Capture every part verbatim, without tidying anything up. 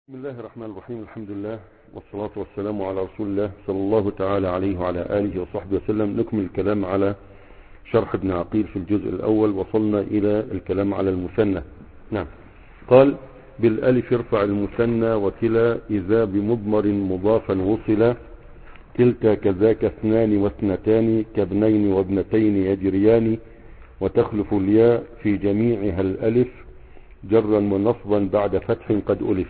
بسم الله الرحمن الرحيم. الحمد لله والصلاة والسلام على رسول الله صلى الله تعالى عليه وعلى آله وصحبه وسلم. نكمل الكلام على شرح ابن عقيل في الجزء الأول. وصلنا إلى الكلام على المثنى. نعم. قال بالألف ارفع المثنى وكلا إذا بمضمر مضافا وصلا كلتا كذاك اثنان واثنتان كابنين وابنتين يجريان وتخلف الياء في جميعها الألف جرا ونصبا بعد فتح قد ألف.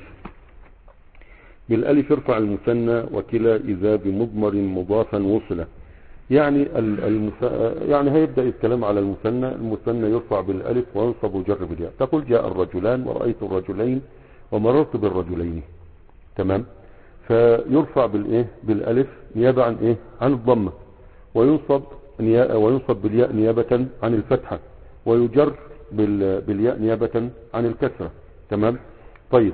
بالألف ارفع المثنى وكلا إذا بمضمر مضافا وصلا. يعني المث... يعني هيبدأ الكلام على المثنى. المثنى يرفع بالألف وينصب ويجر بالياء. تقول جاء الرجلان ورأيت الرجلين ومررت بالرجلين. تمام. فيرفع بالايه بالالف نيابه عن ايه عن الضمه، وينصب وينصب بالياء نيابه عن الفتحه، ويجر بالياء نيابه عن الكسره. تمام. طيب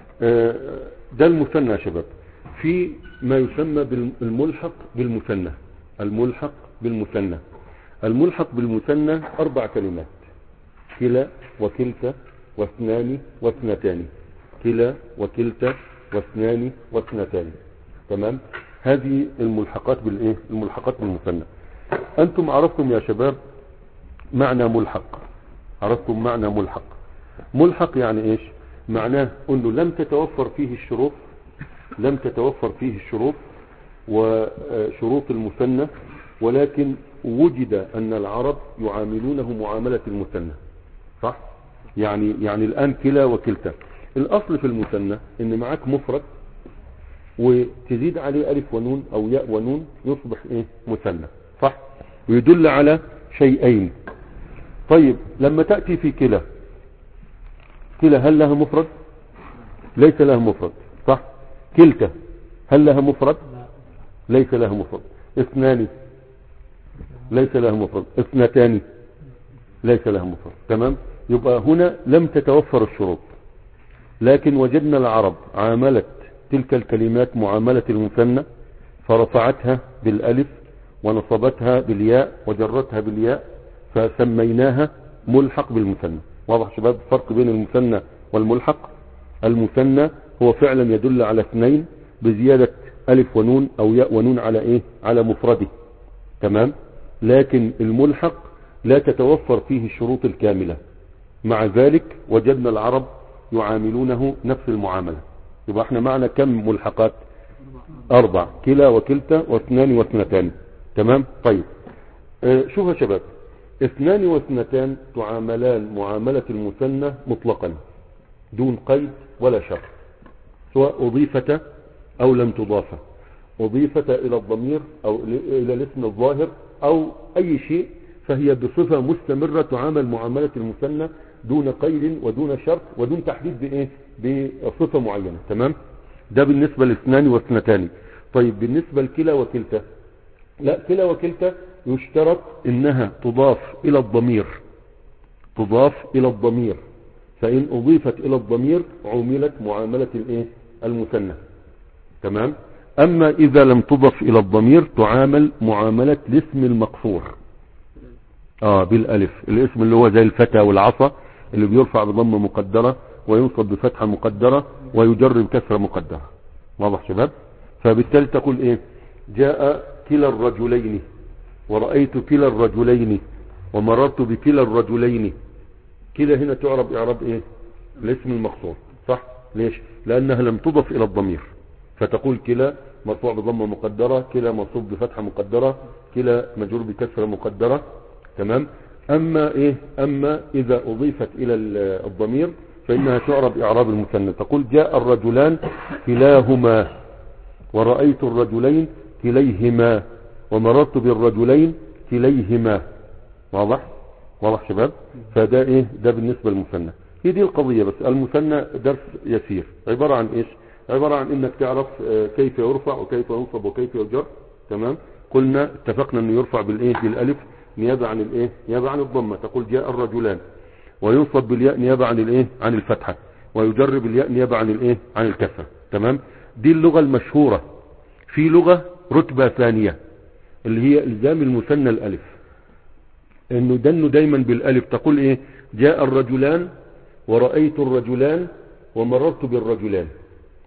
ده المثنى يا شباب. في ما يسمى بالملحق بالمثنى. الملحق بالمثنى الملحق بالمثنى اربع كلمات: كلا وكلتا واثنان واثنتان. كلا وكلتا واثنان واثنتان. تمام. هذه الملحقات بالايه الملحقات بالمثنى. انتم عرفتم يا شباب معنى ملحق. عرفتم معنى ملحق. ملحق يعني ايش؟ معناه انه لم تتوفر فيه الشروط لم تتوفر فيه الشروط وشروط المثنى، ولكن وجد ان العرب يعاملونه معاملة المثنى. صح؟ يعني يعني الان كلا وكلتا، الاصل في المثنى ان معاك مفرد وتزيد عليه الف ونون او ياء ونون يصبح ايه مثنى. صح؟ ويدل على شيئين. طيب لما تأتي في كلا، كلا هل لها مفرد؟ ليس لها مفرد. صح؟ كلتا هل لها مفرد؟ ليس لها مفرد. اثنان ليس لها مفرد. اثنتان ليس لها مفرد. تمام. يبقى هنا لم تتوفر الشروط، لكن وجدنا العرب عاملت تلك الكلمات معاملة المثنى، فرفعتها بالالف ونصبتها بالياء وجرتها بالياء، فسميناها ملحق بالمثنى. واضح شباب الفرق بين المثنى والملحق؟ المثنى هو فعلا يدل على اثنين بزيادة الف ونون او ياء ونون على ايه على مفرده. تمام. لكن الملحق لا تتوفر فيه الشروط الكاملة، مع ذلك وجدنا العرب يعاملونه نفس المعاملة. يبقى احنا معنا كم ملحقات؟ اربع: كلا وكلتا واثنان واثنتان. تمام. طيب اه شوف يا شباب، اثنان واثنتان تعاملان معاملة المثنى مطلقا دون قيد ولا شرط، سواء اضيفت او لم تضافة، اضيفت الى الضمير او الى الاسم الظاهر او اي شيء، فهي بصفة مستمرة تعامل معاملة المثنى دون قيد ودون شرط ودون تحديد بايه بصفة معينة. تمام. ده بالنسبة لاثنان واثنتان. طيب بالنسبة لكلا وكلتا، لا، كلا وكلتا يشترط انها تضاف الى الضمير تضاف الى الضمير فان اضيفت الى الضمير عوملت معاملة الايه المثنى. تمام. اما اذا لم تضف الى الضمير تعامل معاملة الاسم المقصور اه بالالف، الاسم اللي هو زي الفتى والعصا اللي بيرفع بضمه مقدرة وينصب بفتحة مقدرة ويجر بكسرة مقدرة. واضح شباب؟ فبالتالي تقول ايه؟ جاء كلا الرجلين ورأيت كلا الرجلين ومررت بكلا الرجلين. كلا هنا تعرب اعراب ايه؟ الاسم المقصور. صح؟ ليش؟ لانها لم تضف الى الضمير، فتقول كلا مرفوع بضمه مقدرة، كلا منصوب بفتحة مقدرة، كلا مجرور بكسرة مقدرة. تمام. اما ايه اما اذا اضيفت الى الضمير فانها تعرب اعراب المثنى. تقول جاء الرجلان كلاهما ورأيت الرجلين كليهما ومررت بالرجلين كليهما. واضح؟ واضح شباب؟ فده ايه ده بالنسبة للمثنى. هي دي القضية. بس المثنى درس يسير، عبارة عن ايش؟ عبارة عن انك تعرف كيف يرفع وكيف ينصب وكيف يجر. تمام. قلنا اتفقنا انه يرفع بالايه بالالف نيابة عن الايه نيابة عن الضمة. تقول جاء الرجلان، وينصب بالياء نيابة عن الايه عن الفتحة، ويجر بالياء نيابة عن الايه عن الكسرة. تمام. دي اللغة المشهورة. في لغة رتبة ثانية اللي هي الزام المثنى الالف، انه دنه دايما بالالف. تقول ايه؟ جاء الرجلان ورأيت الرجلان ومررت بالرجلان.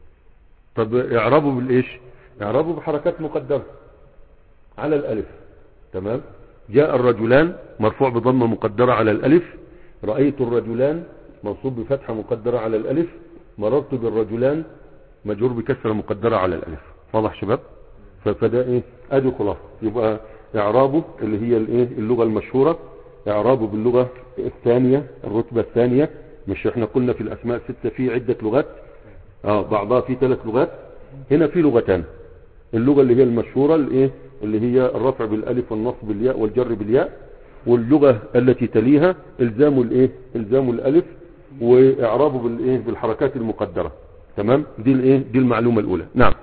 طب اعرابه بالايش؟ اعرابه بحركات مقدرة على الالف. تمام. جاء الرجلان مرفوع بضمة مقدرة على الالف، رأيت الرجلان منصوب بفتحة مقدرة على الالف، مررت بالرجلان مجرور بكسرة مقدرة على الالف. واضح شباب؟ فده ايه؟ ادي خلاص. يبقى اعرابه اللي هي الايه؟ اللغة المشهورة، اعرابه باللغة الثانية الرتبة الثانية. مش احنا قلنا في الاسماء ستة في عدة لغات؟ اه بعضها في ثلاث لغات، هنا في لغتان. اللغة اللي هي المشهورة الايه؟ اللي هي الرفع بالالف والنصب بالياء والجر بالياء، واللغة التي تليها الزام الايه؟ الزام الالف واعرابه بالايه؟ بالحركات المقدرة. تمام. دي الايه؟ دي المعلومة الاولى. نعم.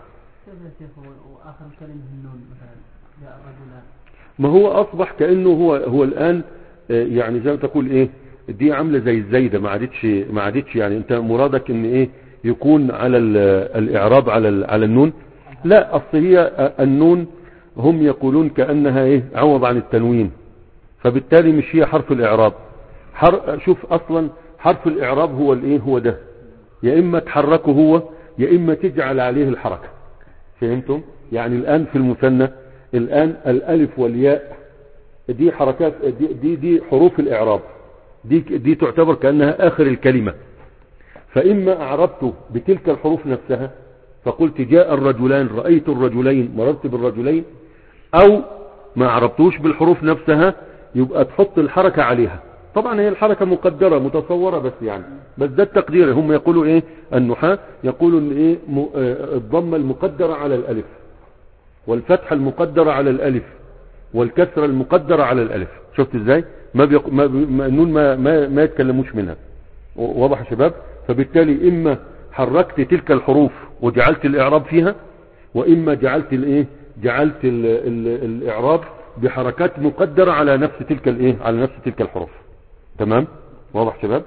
واخر كلمة النون مثلا جاء الرجلان، ما هو اصبح كأنه هو هو الان يعني زي ما تقول ايه؟ دي عاملة زي الزايدة، ما عادتش ما عادتش يعني انت مرادك ان ايه؟ يكون على الاعراب على على النون. لا، اصل هي النون هم يقولون كأنها ايه؟ عوض عن التنوين، فبالتالي مش هي حرف الاعراب. حر... شوف اصلا حرف الاعراب هو الايه؟ هو ده، يا اما تحركه هو يا اما تجعل عليه الحركة. فهمتم؟ يعني الان في المثنى الان الالف والياء دي حركات، دي دي, دي حروف الاعراب، دي دي تعتبر كأنها اخر الكلمة. فاما اعربته بتلك الحروف نفسها فقلت جاء الرجلان، رأيت الرجلين، مررت بالرجلين، او ما اعربتوش بالحروف نفسها يبقى تحط الحركة عليها. طبعا هي الحركة مقدرة متصورة بس يعني، بس ده التقدير. هم يقولوا ايه؟ النحاة يقولوا ان ايه؟ الضمة المقدرة على الالف، والفتحة المقدرة على الالف، والكسرة المقدرة على الالف. شفت ازاي؟ ما بيق... ما, بي... ما... ما... ما... ما يتكلموش منها. واضح يا شباب؟ فبالتالي اما حركت تلك الحروف وجعلت الاعراب فيها، واما جعلت الايه؟ جعلت ال... ال... الاعراب بحركات مقدرة على نفس تلك الايه؟ على نفس تلك الحروف. تمام. واضح شباب؟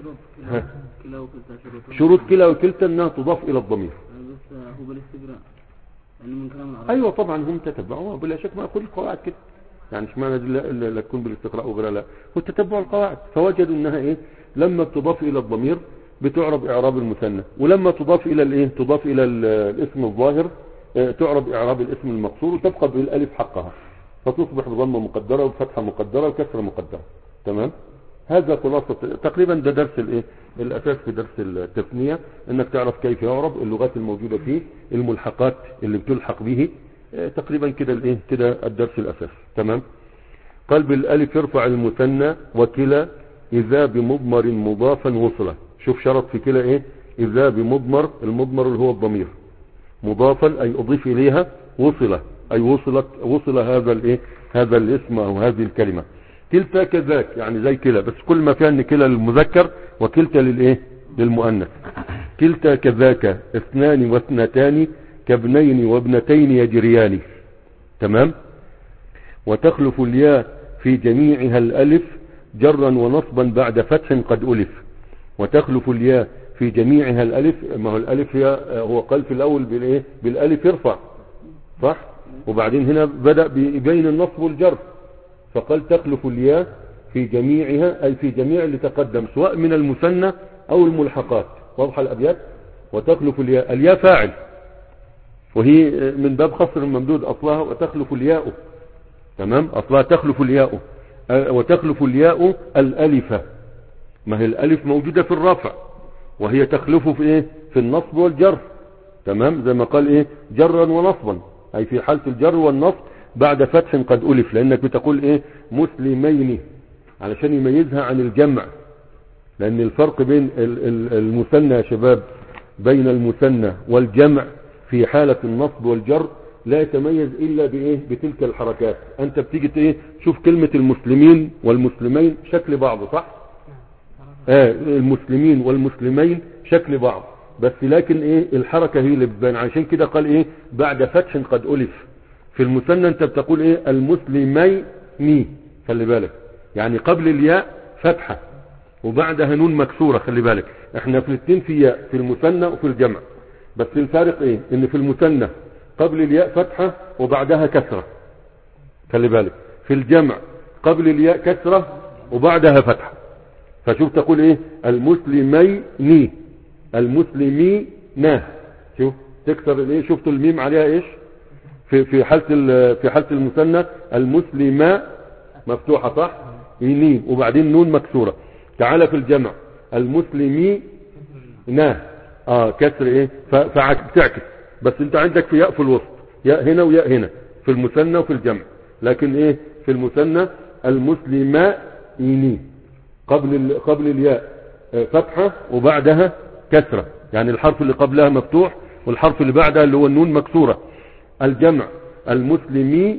شروط كلا وكلتا انها تضاف الى الضمير. بس هو بالاستقراء يعني من كلام العرب. ايوه طبعا هم تتبعوا بلا شك، ما كل القواعد كده يعني. مش معنى لا, لا تكون بالاستقراء وغيرها، لا، وتتبعوا القواعد. فوجدوا انها ايه؟ لما تضاف الى الضمير بتعرب اعراب المثنى، ولما تضاف الى الايه؟ تضاف الى الاسم الظاهر تعرب اعراب الاسم المقصور، وتبقى بالالف حقها، فتصبح بضمه مقدره وفتحه مقدره وكسره مقدره. تمام. هذا خلاصة تقريبا ده درس الايه؟ الاساس في درس التثنية، انك تعرف كيف يعرب، اللغات الموجودة فيه، الملحقات اللي بتلحق به. تقريبا كده الايه؟ كده الدرس الاساس. تمام. قال بالالف يرفع المثنى وكلا اذا بمضمر مضافا وصله. شوف شرط في كلا ايه؟ اذا بمضمر، المضمر اللي هو الضمير، مضافا اي اضيف اليها، وصله اي وصلت وصل هذا الايه؟ هذا الاسم او هذه الكلمة. كلتا كذاك يعني زي كلا، بس كل ما فيها ان كلا للمذكر وكلتا للايه؟ للمؤنث. كلتا كذاك اثنان واثنتان كابنين وابنتين يجريان. تمام. وتخلف الياء في جميعها الالف جرا ونصبا بعد فتح قد الف. وتخلف الياء في جميعها الالف، ما هو الالف هي هو قال في الاول بالايه؟ بالالف يرفع، صح؟ وبعدين هنا بدأ بين النصب والجر، فقال تخلف الياء في جميعها أي في جميع اللي تقدم سواء من المثنى أو الملحقات. واضح الأبيات؟ وتخلف الياء، الياء فاعل وهي من باب خصر الممدود أصلها، وتخلف الياء. تمام. أصلها تخلف الياء، وتخلف الياء الألفة. ما هي الألف موجودة في الرفع وهي تخلفه في إيه؟ في النصب والجر. تمام. زي ما قال إيه؟ جرا ونصبا أي في حالة الجر والنصب بعد فتح قد ألف، لأنك بتقول إيه؟ مسلمين علشان يميزها عن الجمع، لأن الفرق بين المثنى يا شباب، بين المثنى والجمع في حالة النصب والجر لا يتميز إلا بإيه؟ بتلك الحركات. أنت بتيجي إيه؟ شوف كلمة المسلمين والمسلمين شكل بعض، صح؟ آه المسلمين والمسلمين شكل بعض، بس لكن إيه؟ الحركة هي اللي بتبان. عشان كده قال إيه؟ بعد فتح قد ألف. في المثنى انت بتقول ايه؟ المسلمين، خلي بالك، يعني قبل الياء فتحة وبعدها نون مكسورة. خلي بالك احنا في الاثنين في ياء، في المثنى وفي الجمع، بس الفارق ايه؟ ان في المثنى قبل الياء فتحة وبعدها كسرة. خلي بالك في الجمع قبل الياء كسرة وبعدها فتحة. فشوف تقول ايه؟ المسلمين، المسلمين. شوف تكسر الايه، شفتوا الميم عليها ايش في في حالة في حالة المثنى المسلمة مفتوحة صح، يمين وبعدين نون مكسورة. تعالى في الجمع المسلمي نا اه كسر ايه، فبتعكس، بس انت عندك في ياء في الوسط، ياء هنا وياء هنا في المثنى وفي الجمع، لكن ايه في المثنى المسلمين قبل ال... قبل الياء فتحة وبعدها كسرة، يعني الحرف اللي قبلها مفتوح والحرف اللي بعدها اللي هو النون مكسورة. الجمع المسلمين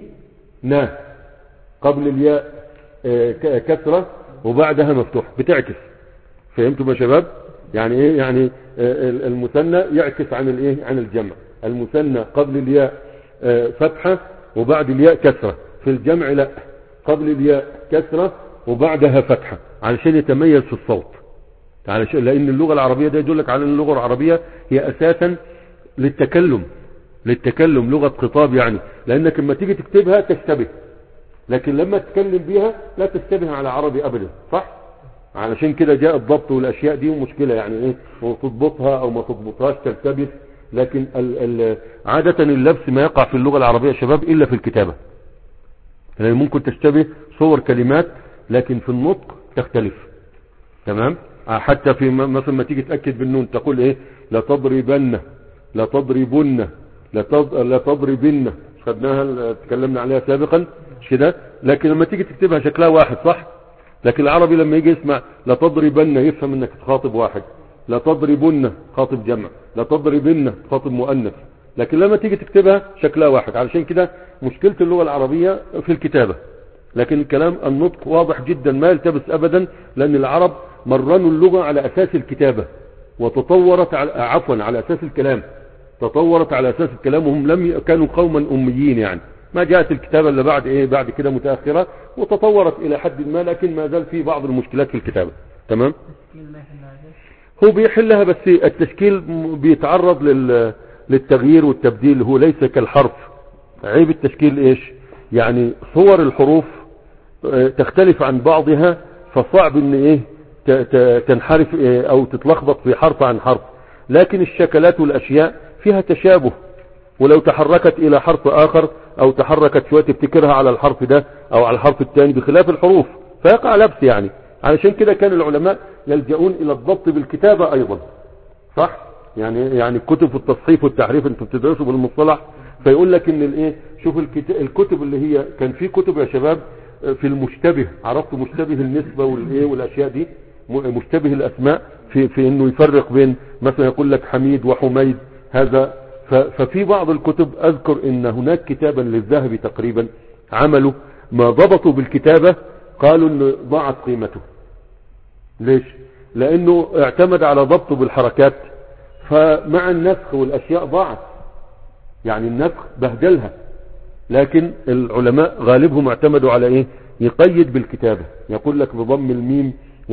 قبل الياء كسرة وبعدها مفتوح، بتعكس. فهمتوا يا شباب؟ يعني ايه؟ يعني المثنى يعكس عن الايه، عن الجمع. المثنى قبل الياء فتحة وبعد الياء كسرة، في الجمع لا، قبل الياء كسرة وبعدها فتحة علشان يتميز في الصوت، علشان لان اللغة العربية ده يدلك على ان اللغة العربية هي اساسا للتكلم، للتكلم لغة خطاب يعني، لانك لما تيجي تكتبها تشتبه، لكن لما تتكلم بيها لا تشتبه على عربي ابدا، صح؟ علشان كده جاء الضبط والاشياء دي ومشكلة يعني ايه، وتضبطها او ما تضبطهاش تلتبس. لكن ال ال عادة اللبس ما يقع في اللغة العربية يا شباب الا في الكتابة، يعني ممكن تشتبه صور كلمات لكن في النطق تختلف. تمام؟ حتى في مثلا ما تيجي تأكد بالنون تقول ايه، لا تضربن، لا تضربن، لا تضربن، خدناها تكلمنا عليها سابقا مش كده؟ لكن لما تيجي تكتبها شكلها واحد صح، لكن العربي لما يجي يسمع لا تضربن يفهم انك تخاطب واحد، لا تضربن خاطب جمع، لا تضربن خاطب مؤنث، لكن لما تيجي تكتبها شكلها واحد. علشان كده مشكلة اللغة العربية في الكتابة، لكن الكلام النطق واضح جدا ما يلتبس ابدا، لان العرب مرنوا اللغة على اساس الكتابة وتطورت على عفوا على اساس الكلام، تطورت على اساس الكلام، وهم لم كانوا قوما اميين يعني، ما جاءت الكتابة الا بعد ايه، بعد كده متأخرة وتطورت الى حد ما، لكن ما زال في بعض المشكلات في الكتابة. تمام؟ هو بيحلها، بس التشكيل بيتعرض لل للتغيير والتبديل، هو ليس كالحرف. عيب التشكيل ايش؟ يعني صور الحروف تختلف عن بعضها، فصعب ان ايه تنحرف إيه او تتلخبط في حرف عن حرف، لكن الشكلات والاشياء فيها تشابه، ولو تحركت الى حرف اخر او تحركت شوية تفتكرها على الحرف ده او على الحرف الثاني بخلاف الحروف، فيقع لبس يعني. علشان كده كان العلماء يلجؤون الى الضبط بالكتابة ايضا، صح؟ يعني يعني كتب التصحيف والتحريف انتوا بتدرسوا بالمصطلح، فيقول لك ان الايه، شوف الكتب اللي هي كان في كتب يا شباب في المشتبه، عرفتوا مشتبه النسبة والايه والاشياء دي، مشتبه الاسماء في في انه يفرق بين مثلا يقول لك حميد وحميد هذا. ففي بعض الكتب اذكر ان هناك كتابا للذهبي تقريبا عملوا ما ضبطوا بالكتابة، قالوا ان ضاعت قيمته. ليش؟ لانه اعتمد على ضبطه بالحركات، فمع النسخ والاشياء ضاعت، يعني النسخ بهدلها. لكن العلماء غالبهم اعتمدوا على ايه، يقيد بالكتابة، يقول لك بضم الميم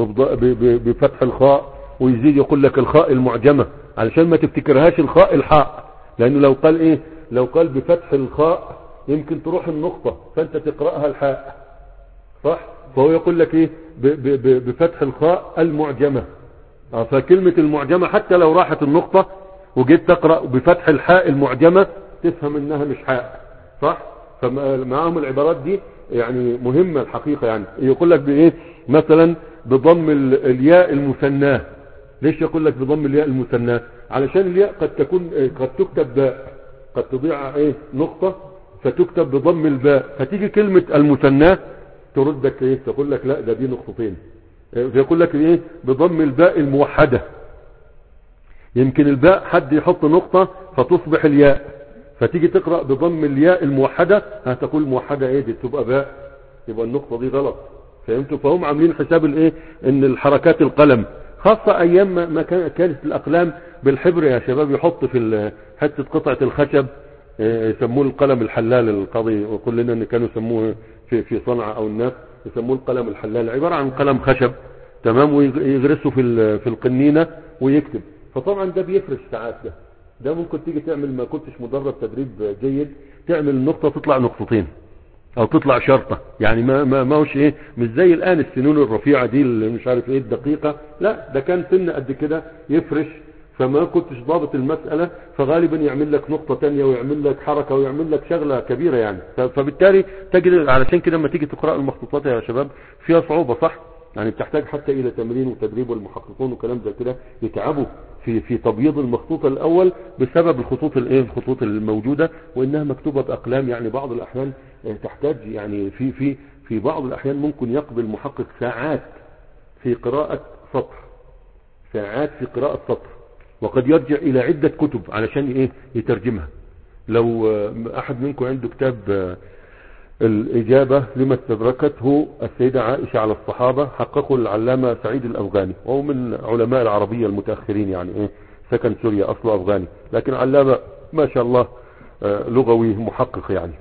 وبفتح الخاء، ويزيد يقول لك الخاء المعجمة علشان ما تفتكرهاش الخاء الحاء، لانه لو قال ايه، لو قال بفتح الخاء يمكن تروح النقطة فانت تقرأها الحاء، صح؟ فهو يقول لك ايه بفتح الخاء المعجمة، فكلمة المعجمة حتى لو راحت النقطة وجيت تقرأ بفتح الحاء المعجمة تفهم انها مش حاء، صح؟ فمعهم العبارات دي يعني مهمة الحقيقة. يعني يقول لك بايه مثلا بضم الياء المثناه، ليش يقول لك بضم الياء المثناه؟ علشان الياء قد تكون قد تكتب باء، قد تضيع ايه نقطة فتكتب بضم الباء، فتيجي كلمة المثناه تردك ايه، تقول لك لا ده دي نقطتين، فيقول لك ايه بضم الباء الموحدة، يمكن الباء حد يحط نقطة فتصبح الياء، فتيجي تقرأ بضم الياء الموحدة هتقول موحدة ايه دي، تبقى باء، يبقى النقطة دي غلط. فهمتوا؟ فهم عاملين حساب الايه، ان الحركات القلم خاصة ايام ما كانت الاقلام بالحبر يا شباب، يحط في حتة قطعة الخشب يسموه القلم الحلال، القاضي وكلنا ان كانوا يسموه في في صنعاء او الناس يسموه القلم الحلال، عبارة عن قلم خشب تمام، ويغرسه في في القنينة ويكتب. فطبعا ده بيفرش ساعات، ده ده ممكن تيجي تعمل ما كنتش مدرب تدريب جيد تعمل نقطة تطلع نقطتين او تطلع شرطة، يعني ما ما ما هوش ايه، مش زي الان السنون الرفيعة دي اللي مش عارف ايه الدقيقة، لا ده كان سن قد كده يفرش فما كنتش ضابط المسألة، فغالبا يعمل لك نقطة تانية ويعمل لك حركة ويعمل لك شغلة كبيرة يعني. فبالتالي تجد علشان كده لما تيجي تقرأ المخطوطات يا شباب فيها صعوبة، صح؟ يعني بتحتاج حتى الى تمرين وتدريب، والمحققون وكلام زي كده يتعبوا في في تبييض المخطوط الاول بسبب الخطوط الايه الخطوط الموجودة، وانها مكتوبة باقلام. يعني بعض الاحيان تحتاج يعني في في في بعض الاحيان ممكن يقضي المحقق ساعات في قراءة سطر، ساعات في قراءة سطر، وقد يرجع الى عدة كتب علشان ايه يترجمها. لو احد منكم عنده كتاب الإجابة لما استدركته السيدة عائشة على الصحابة، حققه العلامة سعيد الأفغاني، وهو من علماء العربية المتأخرين، يعني إيه سكن سوريا، أصله أفغاني، لكن علامة ما شاء الله لغوي محقق يعني.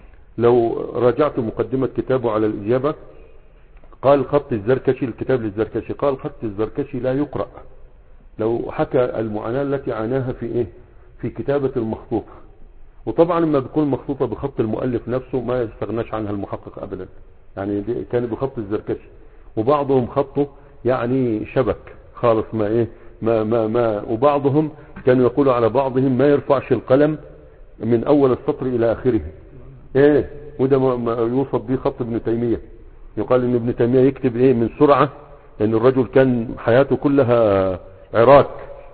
لو راجعت مقدمة كتابه على الإجابة قال خط الزركشي، الكتاب للزركشي، قال خط الزركشي لا يقرأ. لو حكى المعاناة التي عاناها في إيه في كتابة المخطوطة، وطبعا لما بتكون مخطوطة بخط المؤلف نفسه ما يستغناش عنها المحقق ابدا، يعني كان بخط الزركشي، وبعضهم خطه يعني شبك خالص ما ايه ما ما ما وبعضهم كانوا يقولوا على بعضهم ما يرفعش القلم من اول السطر الى اخره، ايه وده ما يوصف به خط ابن تيمية. يقال ان ابن تيمية يكتب ايه من سرعة، لان الرجل كان حياته كلها عراك،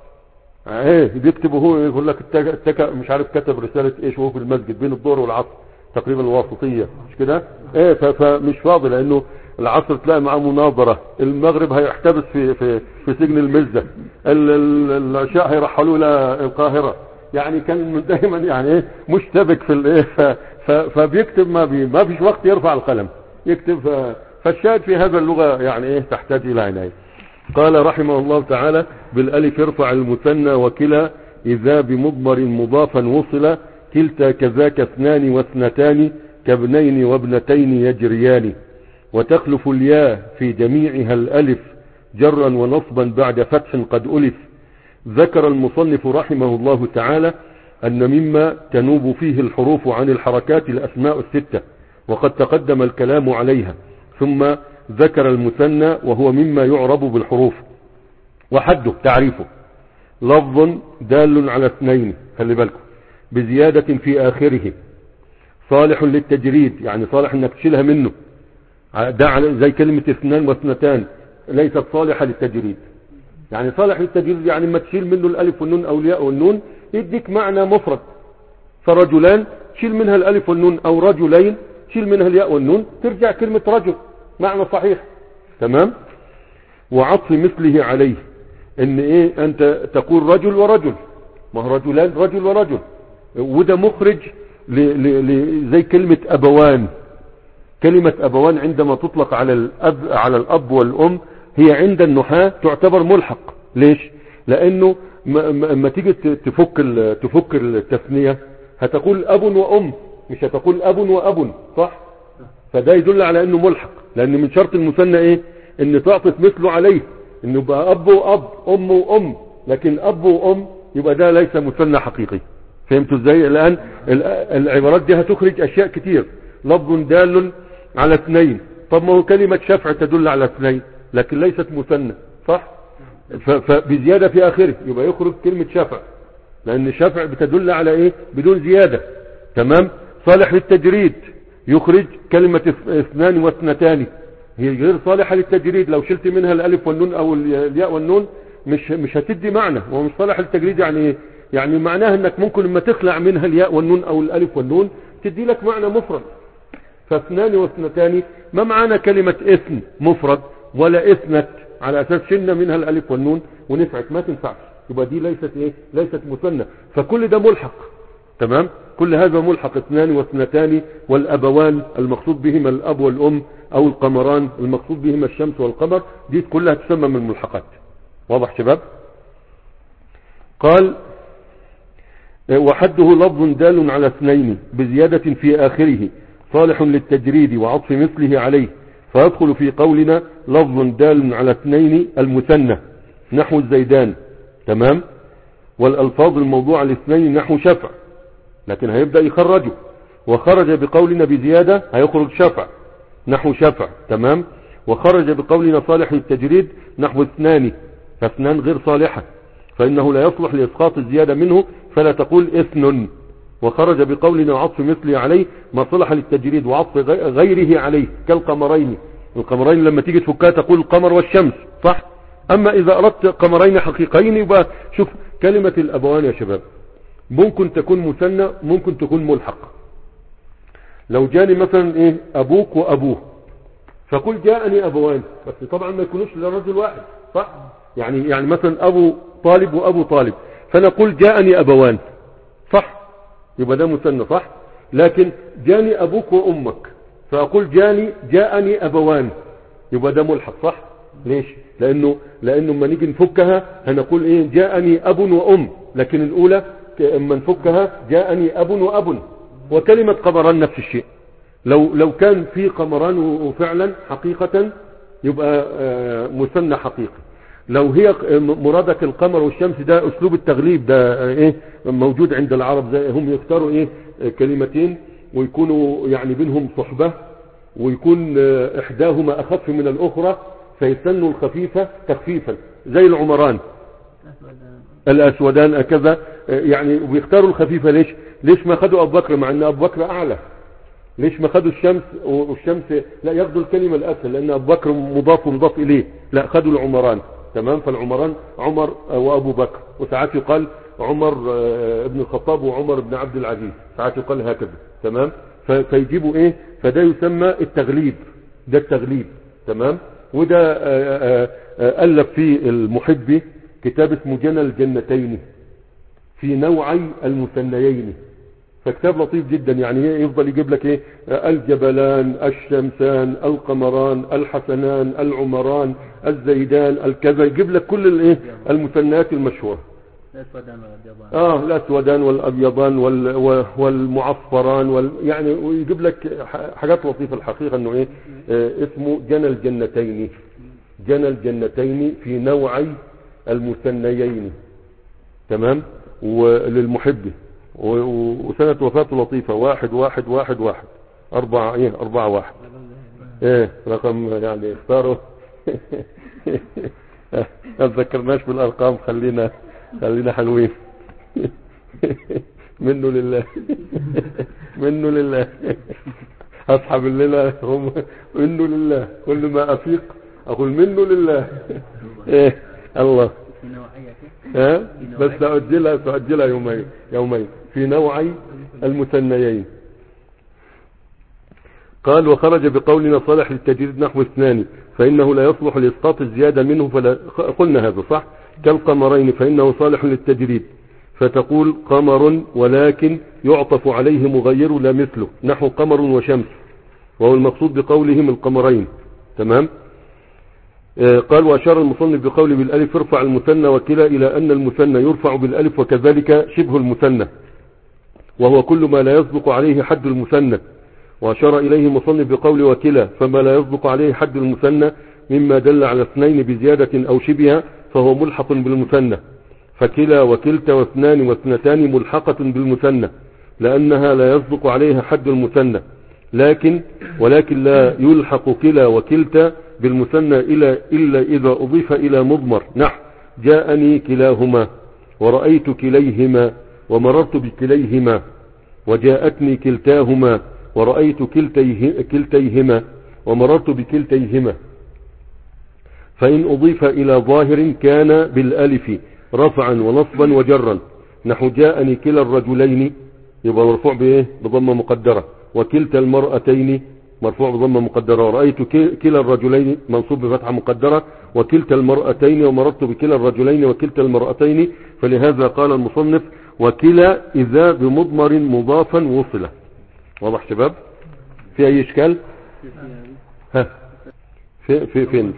ايه بيكتب هو يقول لك التكا مش عارف كتب رسالة ايش وهو في المسجد بين الظهر والعصر تقريبا الواسطية، مش كده؟ ايه فمش فاضي، لانه العصر تلاقي معاه مناظرة، المغرب هيحتبس في في في سجن المزة، العشاء هيرحلوا الى القاهرة، يعني كان دائما يعني ايه مشتبك في الايه، فبيكتب ما بي ما فيش وقت يرفع القلم يكتب. فالشاهد في هذا اللغة يعني ايه تحتاج الى عناية. قال رحمه الله تعالى بالالف ارفع المثنى وكلا اذا بمضمر مضافا وصل، كلتا كذاك اثنان واثنتان كابنين وابنتين يجريان، وتخلف الياء في جميعها الالف جرا ونصبا بعد فتح قد الف. ذكر المصنف رحمه الله تعالى ان مما تنوب فيه الحروف عن الحركات الاسماء الستة، وقد تقدم الكلام عليها. ثم ذكر المثنى وهو مما يعرب بالحروف، وحده تعريفه لفظ دال على اثنين، خلي بالكم، بزيادة في آخره، صالح للتجريد، يعني صالح انك تشيلها منه، ده زي كلمة اثنان واثنتان ليست صالحة للتجريد، يعني صالح للتجريد يعني ما تشيل منه الالف والنون او الياء والنون يديك معنى مفرد، فرجلان تشيل منها الالف والنون، او رجلين تشيل منها الياء والنون ترجع كلمة رجل معنى صحيح، تمام. وعطف مثله عليه، ان ايه انت تقول رجل ورجل، ما هو رجلان رجل ورجل، وده مخرج ل ل ل زي كلمة ابوان. كلمة ابوان عندما تطلق على الاب على الاب والام هي عند النحاة تعتبر ملحق. ليش؟ لانه ما تيجي تفك تفك التثنية هتقول اب وام، مش هتقول اب واب، صح؟ فده يدل على انه ملحق، لان من شرط المثنى ايه ان تعطف مثله عليه، انه يبقى اب واب ام وام، لكن اب وام يبقى ده ليس مثنى حقيقي. فهمتوا ازاي؟ الان العبارات دي هتخرج اشياء كتير. لفظ دال على اثنين، طب ما هو كلمة شفع تدل على اثنين لكن ليست مثنى، صح؟ فبزيادة في اخره يبقى يخرج كلمة شفع، لان شفع بتدل على ايه بدون زيادة، تمام. صالح للتجريد يخرج كلمة اثنان واثنتان، هي غير صالحة للتجريد، لو شلت منها الالف والنون او الياء والنون مش مش هتدي معنى، ومش صالح للتجريد يعني ايه؟ يعني معناها انك ممكن لما تخلع منها الياء والنون او الالف والنون تدي لك معنى مفرد. فاثنان واثنتان ما معنى كلمة اثن مفرد ولا اثنت على اساس شلنا منها الالف والنون ونفعت، ما تنفعش، يبقى دي ليست ايه ليست مثنى. فكل ده ملحق، تمام. كل هذا ملحق، اثنان واثنتان والابوان المقصود بهما الاب والام، او القمران المقصود بهما الشمس والقمر، دي كلها تسمى من الملحقات. واضح شباب؟ قال وحده لفظ دال على اثنين بزيادة في اخره صالح للتجريد وعطف مثله عليه، فيدخل في قولنا لفظ دال على اثنين المثنى نحو الزيدان، تمام. والالفاظ الموضوعة الاثنين نحو شفع، لكن هيبدأ يخرجه، وخرج بقولنا بزيادة هيخرج شفع نحو شفع، تمام. وخرج بقولنا صالح للتجريد نحو اثنان، فاثنان غير صالحة. فإنه لا يصلح لإسقاط الزيادة منه فلا تقول إثن. وخرج بقولنا وعطف مثله عليه ما صلح للتجريد وعطف غيره عليه كالقمرين. القمرين لما تيجي تفكها تقول القمر والشمس صح. أما إذا أردت قمرين حقيقيين يبقى شوف كلمة الأبوان يا شباب ممكن تكون مثنى ممكن تكون ملحق. لو جاني مثلا إيه أبوك وأبوه فقل جاءني أبوان بس طبعا ما يكونوش لرجل واحد صح. يعني يعني مثلا أبو طالب وأبو طالب فنقول جاءني أبوان صح يبقى ده مثنى صح. لكن جاني أبوك وأمك فأقول جاني جاءني أبوان يبقى ده ملحق صح. ليش؟ لأنه لأنه لما نيجي نفكها هنقول إيه جاءني أب وأم. لكن الأولى اما نفكها جاءني أب وأب. وكلمة قمران نفس الشيء. لو لو كان في قمران وفعلا حقيقة يبقى مثنى حقيقي. لو هي مرادك القمر والشمس ده أسلوب التغليب ده إيه موجود عند العرب زي هم يختاروا إيه كلمتين ويكونوا يعني بينهم صحبة ويكون إحداهما أخف من الأخرى فيسنوا الخفيفة تخفيفا زي العمران الأسودان كذا يعني ويختاروا الخفيفة. ليش ليش ما خدوا أبو بكر مع أن أبو بكر أعلى؟ ليش ما خدوا الشمس والشمس لا ياخدوا الكلمة الأسهل لأن أبو بكر مضاف ومضاف إليه لا خدوا العمران تمام. فالعمران عمر وأبو بكر وساعات يقال عمر ابن الخطاب وعمر بن عبد العزيز ساعات يقال هكذا تمام. فيجيبوا إيه فده يسمى التغليب ده التغليب تمام. وده ألف في المحبي كتاب اسمه جنى الجنتين في نوعي المثنيين فكتاب لطيف جدا. يعني يفضل يجيب لك ايه الجبلان الشمسان القمران الحسنان العمران الزيدان الكذا يجيب لك كل الايه المثنيات المشهوره اه الاسودان والابيضان وال والمعصفران وال يعني ويجيب لك حاجات لطيفه الحقيقه انه ايه آه اسمه جنى الجنتين جنى الجنتين في نوعي المثنيين تمام. وللمحبي وسنة وفاته لطيفة واحد واحد واحد واحد أربعة إيه أربعة واحد إيه رقم يعني اختاروا ما تذكرناش بالأرقام خلينا خلينا حلوين منه لله منه لله أصحاب الليلة هم منه لله كل ما أفيق أقول منه لله إيه الله ها بس سأؤجلها سأؤجلها يومين يومين في نوعي المثنيين. قال وخرج بقولنا صالح للتجريد نحو اثنان فإنه لا يصلح لإسقاط الزيادة منه فلا قلنا هذا صح. كالقمرين فإنه صالح للتجريد فتقول قمر ولكن يعطف عليه مغير لا مثله نحو قمر وشمس وهو المقصود بقولهم القمرين تمام. قال وأشار المصنف بقوله بالألف ارفع المثنى وكلا إلى أن المثنى يرفع بالألف وكذلك شبه المثنى وهو كل ما لا يسبق عليه حد المثنى. وأشار إليه المصنف بقوله وكلا فما لا يسبق عليه حد المثنى مما دل على اثنين بزيادة أو شبهها فهو ملحق بالمثنى. فكلا وكلتا واثنان واثنتان ملحقة بالمثنى لأنها لا يسبق عليها حد المثنى. لكن ولكن لا يلحق كلا وكلتا بالمثنى إلا, إلا إذا أضيف إلى مضمر نحو جاءني كلاهما ورأيت كليهما ومررت بكليهما وجاءتني كلتاهما ورأيت كلتيه كلتيهما ومررت بكلتيهما. فإن أضيف إلى ظاهر كان بالألف رفعا ونصبا وجرا نحو جاءني كلا الرجلين يبقى مرفوع بإيه بضمة مقدرة وكلتا المرأتين مرفوع بضمة مقدرة ورأيت كلا الرجلين منصوب بفتحة مقدرة وكلتا المرأتين ومررت بكلا الرجلين وكلتا المرأتين. فلهذا قال المصنف وكلا إذا بمضمر مضافا وصلة. واضح شباب في أي إشكال ها في في فين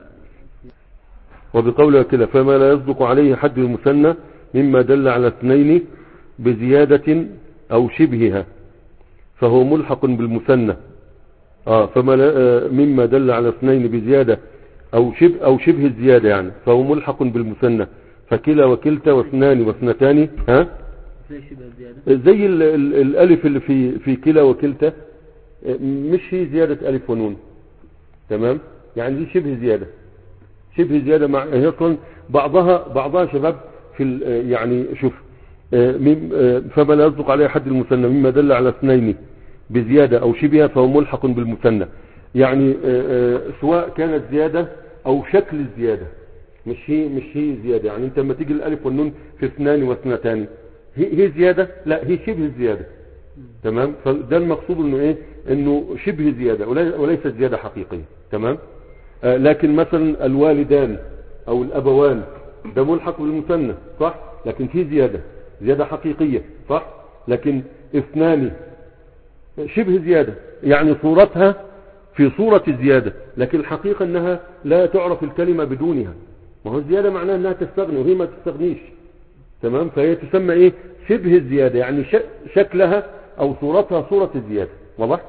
وبقول وكلا فما لا يصدق عليه حد المثنى مما دل على اثنين بزيادة أو شبهها فهو ملحق بالمثنى اه فما آه مما دل على اثنين بزيادة او شبه او شبه الزيادة يعني فهو ملحق بالمثنى. فكلا وكلتا واثنان واثنتان ها زي شبه الزيادة زي ال ال الالف اللي في في كلا وكلتا مش هي زيادة الف ونون تمام. يعني دي شبه زيادة شبه زيادة مع هي اصلا بعضها بعضها شباب في ال- يعني شوف آه، مم- آه، فما لا يصدق عليه حد المثنى مما دل على اثنين بزيادة او شبهها فهو ملحق بالمثنى. يعني آه، آه، سواء كانت زيادة او شكل الزيادة، مش هي مش هي زيادة. يعني انت لما تيجي الالف والنون في اثنان واثنتان هي هي زيادة؟ لا، هي شبه الزيادة. تمام. فده المقصود انه ايه، انه شبه زيادة ولي- وليست زيادة حقيقية. تمام. آه لكن مثلا الوالدان او الابوان ده ملحق بالمثنى صح، لكن في زيادة، زيادة حقيقية صح. لكن اثنان شبه زيادة، يعني صورتها في صورة الزيادة، لكن الحقيقة انها لا تعرف الكلمة بدونها. ما هو الزيادة معناها انها تستغني وهي ما تستغنيش. تمام. فهي تسمى ايه، شبه الزيادة، يعني ش- شكلها او صورتها صورة الزيادة. واضح؟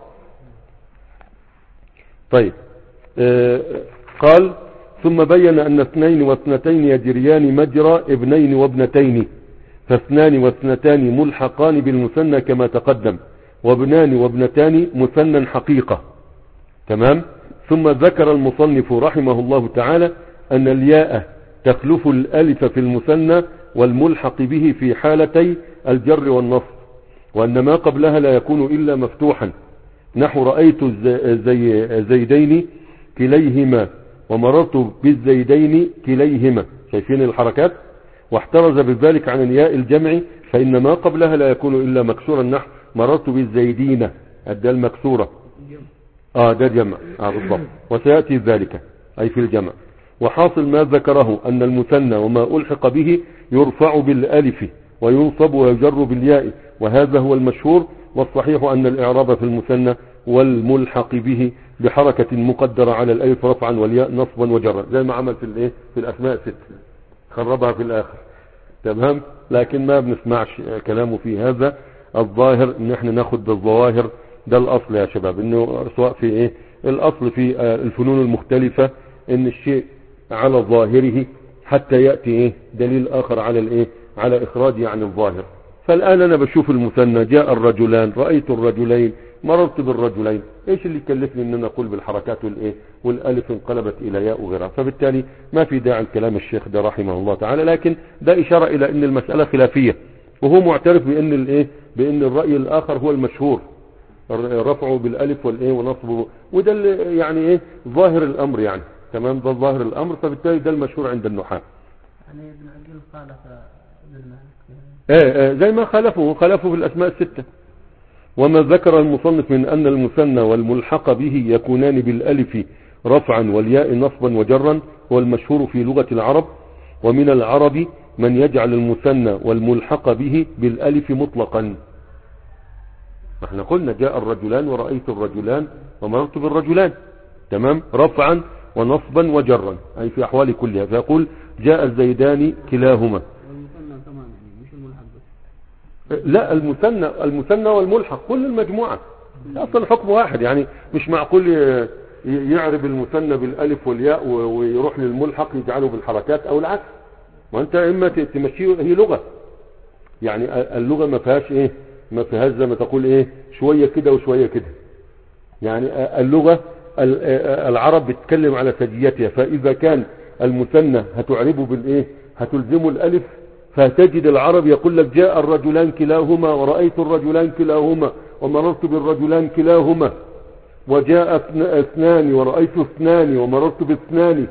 طيب. آه قال ثم بين ان اثنين واثنتين يجريان مجرى ابنين وابنتين، فاثنان واثنتان ملحقان بالمثنى كما تقدم، وابنان وابنتان مثنى حقيقة. تمام. ثم ذكر المصنف رحمه الله تعالى ان الياء تخلف الالف في المثنى والملحق به في حالتي الجر والنصب، وان ما قبلها لا يكون الا مفتوحا، نحو رأيت الزي زيدين كليهما ومررت بالزيدين كليهما. شايفين الحركات؟ واحترز بذلك عن الياء الجمع فإن ما قبلها لا يكون إلا مكسورا، نحو مررت بالزيدين الدال مكسورة. اه ده جمع. اه بالضبط. وسيأتي ذلك أي في الجمع. وحاصل ما ذكره أن المثنى وما ألحق به يرفع بالألف وينصب ويجر بالياء، وهذا هو المشهور. والصحيح أن الإعراب في المثنى والملحق به بحركة مقدرة على الألف رفعا والياء نصبا وجرا، زي ما عمل في الايه في الأسماء الست، خربها في الآخر. تمام. لكن ما بنسمعش كلامه في هذا. الظاهر ان احنا ناخد بالظواهر، ده الأصل يا شباب، انه سواء في ايه الأصل في الفنون المختلفة ان الشيء على ظاهره حتى يأتي ايه دليل آخر على الايه على إخراجه عن الظاهر. فالآن أنا بشوف المثنى جاء الرجلان، رأيت الرجلين، مررت بالرجلين، ايش اللي يكلفني ان انا اقول بالحركات والايه والالف انقلبت الى ياء وغيرها؟ فبالتالي ما في داعي الكلام الشيخ ده رحمه الله تعالى. لكن ده اشارة الى ان المسألة خلافية، وهو معترف بان الايه بان الرأي الاخر هو المشهور، رفعه بالالف والايه ونصبه، وده اللي يعني ايه ظاهر الامر يعني. تمام. ده ظاهر الامر، فبالتالي ده المشهور عند النحاة. يعني ابن عقيل خالف ابن مالك. ايه ايه زي ما خالفه خالفه في الاسماء الستة. وما ذكر المصنف من أن المثنى والملحق به يكونان بالألف رفعا والياء نصبا وجرا هو المشهور في لغة العرب. ومن العرب من يجعل المثنى والملحق به بالألف مطلقا. احنا قلنا جاء الرجلان ورأيت الرجلان ومررت بالرجلان. تمام. رفعا ونصبا وجرا أي في أحوال كلها. فيقول جاء الزيدان كلاهما. والمثنى كمان يعني مش الملحق بس. لا، المثنى المثنى والملحق كل المجموعة اصلا حكم واحد. يعني مش معقول يعرب المثنى بالالف والياء ويروح للملحق يجعله بالحركات او العكس. ما انت اما تمشيه، هي لغة يعني اللغة ما فيهاش ايه ما فيهاش زي ما تقول ايه شوية كده وشوية كده. يعني اللغة العرب بتتكلم على سجيتها، فاذا كان المثنى هتعربه بالايه هتلزمه الالف، فتجد العرب يقول لك جاء الرجلان كلاهما ورأيت الرجلان كلاهما ومررت بالرجلان كلاهما، وجاء اثنان ورأيت اثنان ومررت باثنان.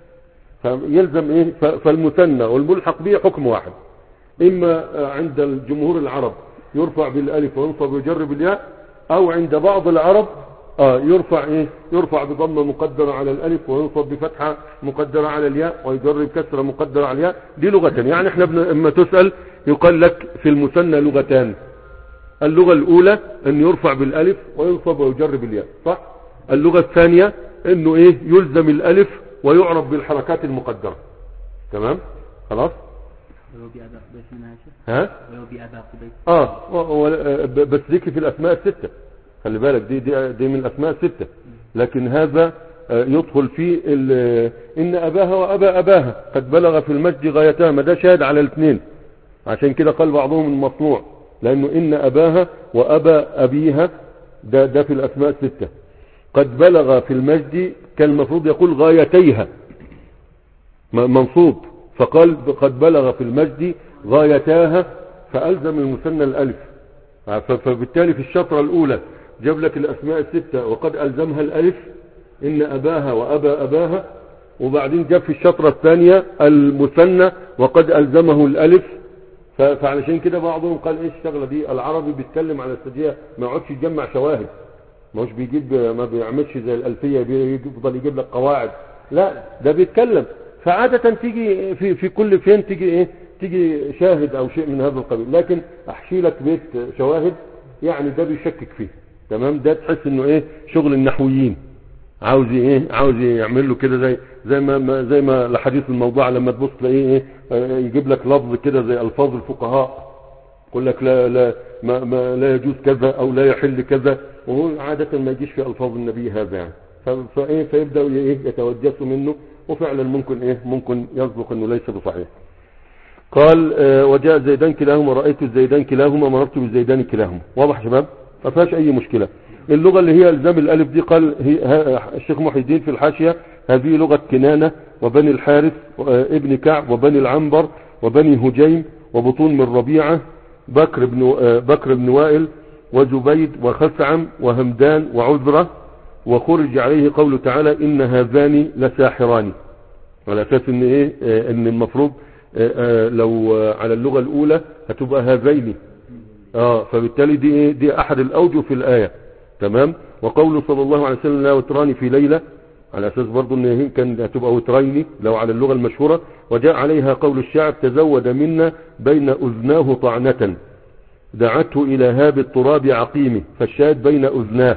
فيلزم ايه فالمثنى والملحق به حكم واحد، اما عند الجمهور العرب يرفع بالالف وينصب ويجر بالياء، او عند بعض العرب اه يرفع ايه يرفع بضمه مقدره على الالف وينصب بفتحه مقدره على الياء ويجر بكسره مقدره على الياء. دي لغه. يعني احنا اما تسال يقال لك في المثنى لغتان. اللغه الاولى ان يرفع بالالف وينصب ويجر بالياء صح. اللغه الثانيه انه ايه يلزم الالف ويعرب بالحركات المقدره. تمام. خلاص. ولو بأبا قبيس من عائشة. ها ولو بأبا قبيس. اه بس ذيك في الاسماء السته، خلي بالك دي دي, دي من الاسماء الستة. لكن هذا يدخل في ان اباها وابا اباها قد بلغ في المجد غايتها، ما ده شاهد على الاثنين. عشان كده قال بعضهم المصنوع، لانه ان اباها وابا ابيها ده ده في الاسماء الستة. قد بلغ في المجد كان المفروض يقول غايتيها منصوب، فقال قد بلغ في المجد غايتاها فألزم المثنى الألف. فبالتالي في الشطرة الأولى جاب لك الأسماء الستة وقد ألزمها الألف، إن أباها وأبى أباها، وبعدين جاب في الشطرة الثانية المثنى وقد ألزمه الألف. فعلشان كده بعضهم قال ايش الشغله دي، العربي بيتكلم على السجيه ما يقعدش يجمع شواهد، ما هوش بيجيب، ما بيعملش زي الألفية بيفضل يجيب لك قواعد، لا ده بيتكلم. فعادة تيجي في في كل فين تيجي ايه، تيجي شاهد او شيء من هذا القبيل، لكن احشي لك بيت شواهد يعني ده بيشكك فيه. تمام، ده تحس انه ايه شغل النحويين، عاوز ايه، عاوز يعمل له كده زي زي ما زي ما الحديث الموضوع لما تبص تلاقيه ايه يجيب لك لفظ كده زي الفاظ الفقهاء، يقول لك لا لا ما, ما لا يجوز كذا او لا يحل كذا، وهو عادة ما يجيش في الفاظ النبي هذا يعني. فايه فيبداوا ايه يتوجسوا منه، وفعلا ممكن ايه ممكن يصدق انه ليس بصحيح. قال اه وجاء زيدان كلاهما، رأيت الزيدان كلاهما، مررت بالزيدان كلاهما. واضح يا شباب، ما فيهاش اي مشكلة. اللغة اللي هي الزام الالف دي قال هي الشيخ محي الدين في الحاشية هذه لغة كنانة وبني الحارث ابن كعب وبني العنبر وبني هجيم وبطون من ربيعة بكر بن بكر بن وائل وزبيد وخثعم وهمدان وعذرة. وخرج عليه قوله تعالى إن هذان لساحران، على اساس ان ايه ان المفروض لو على اللغة الاولى هتبقى هذين، اه فبالتالي دي ايه دي احد الاوجه في الايه. تمام. وقوله صلى الله عليه وسلم لا وتراني في ليله، على اساس برضو ان هي كان هتبقى وتريني لو على اللغه المشهوره. وجاء عليها قول الشاعر تزود منا بين اذناه طعنه دعته الى هاب التراب عقيمه، فالشاهد بين اذناه.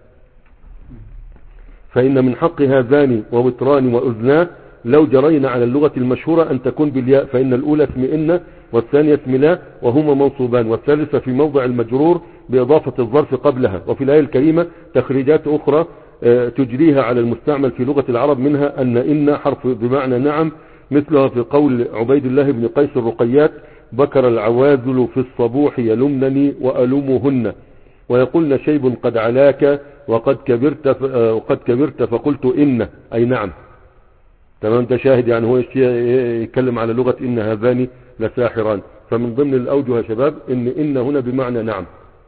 فان من حق هذان ووتران واذناه لو جرينا على اللغة المشهورة أن تكون بالياء، فإن الأولى اسم إن والثانية اسم لا وهما منصوبان، والثالثة في موضع المجرور بإضافة الظرف قبلها. وفي الآية الكريمة تخريجات أخرى تجريها على المستعمل في لغة العرب، منها أن إن حرف بمعنى نعم، مثلها في قول عبيد الله بن قيس الرقيات بكر العواذل في الصبوح يلمنني وألومهن، ويقولن شيب قد علاك وقد كبرت وقد كبرت فقلت إن أي نعم. تمام، ده شاهد يعني هو يتكلم على لغة إن هذان لساحران. فمن ضمن الأوجه يا شباب إن إن هنا بمعنى نعم،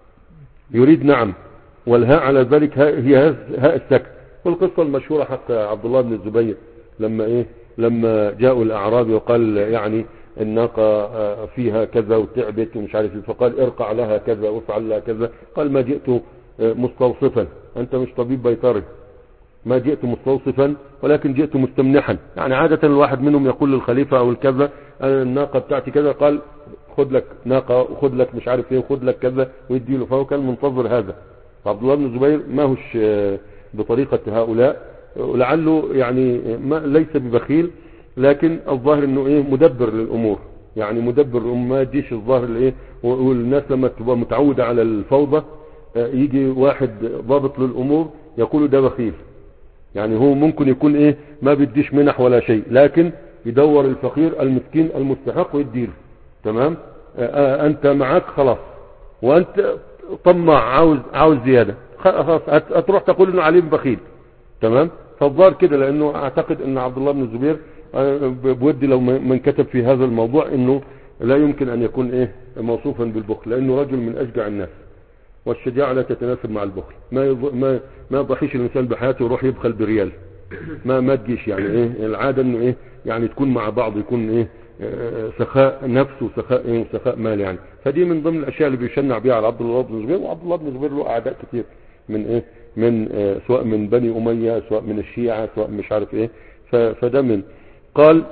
يريد نعم، والهاء على ذلك هي هاء السكت. والقصة المشهورة حتى عبد الله بن الزبير لما إيه لما جاءوا الأعراب وقال يعني الناقة فيها كذا وتعبت ومش عارف، فقال ارقع لها كذا وافعل لها كذا، قال ما جئت مستوصفا، أنت مش طبيب بيطري، ما جئت مستوصفا ولكن جئت مستمنحا. يعني عادة الواحد منهم يقول للخليفة او الكذا الناقة بتاعتي كذا، قال خد لك ناقة وخد لك مش عارف ايه وخد لك كذا ويدي له، فهو كان منتظر هذا. عبد الله بن الزبير ما هوش بطريقة هؤلاء، ولعله يعني ما ليس ببخيل، لكن الظاهر انه ايه مدبر للامور، يعني مدبر ما يجيش الظاهر الايه. والناس لما تبقى متعودة على الفوضى يجي واحد ضابط للامور يقول ده بخيل، يعني هو ممكن يكون ايه ما بيديش منح ولا شيء، لكن يدور الفقير المسكين المستحق ويديله. تمام. آه انت معاك خلاص، وانت طماع عاوز عاوز زيادة، خلاص هتروح تقول انه عليم بخيل. تمام. فالظاهر كده، لانه اعتقد ان عبد الله بن الزبير آه بودي لو من كتب في هذا الموضوع انه لا يمكن ان يكون ايه موصوفا بالبخل، لانه رجل من اشجع الناس، والشجاعة لا تتناسب مع البخل. ما يض... ما ما يضحيش الانسان بحياته ويروح يبخل بريال، ما ما تجيش يعني ايه. العاده انه ايه يعني تكون مع بعض، يكون ايه آه سخاء نفس وسخاء ايه وسخاء مال يعني. فدي من ضمن الاشياء اللي بيشنع بها على عبد الله بن الزبير. وعبد الله بن الزبير له اعداء كتير من ايه من آه سواء من بني اميه، سواء من الشيعه، سواء مش عارف ايه. ف... فده من قال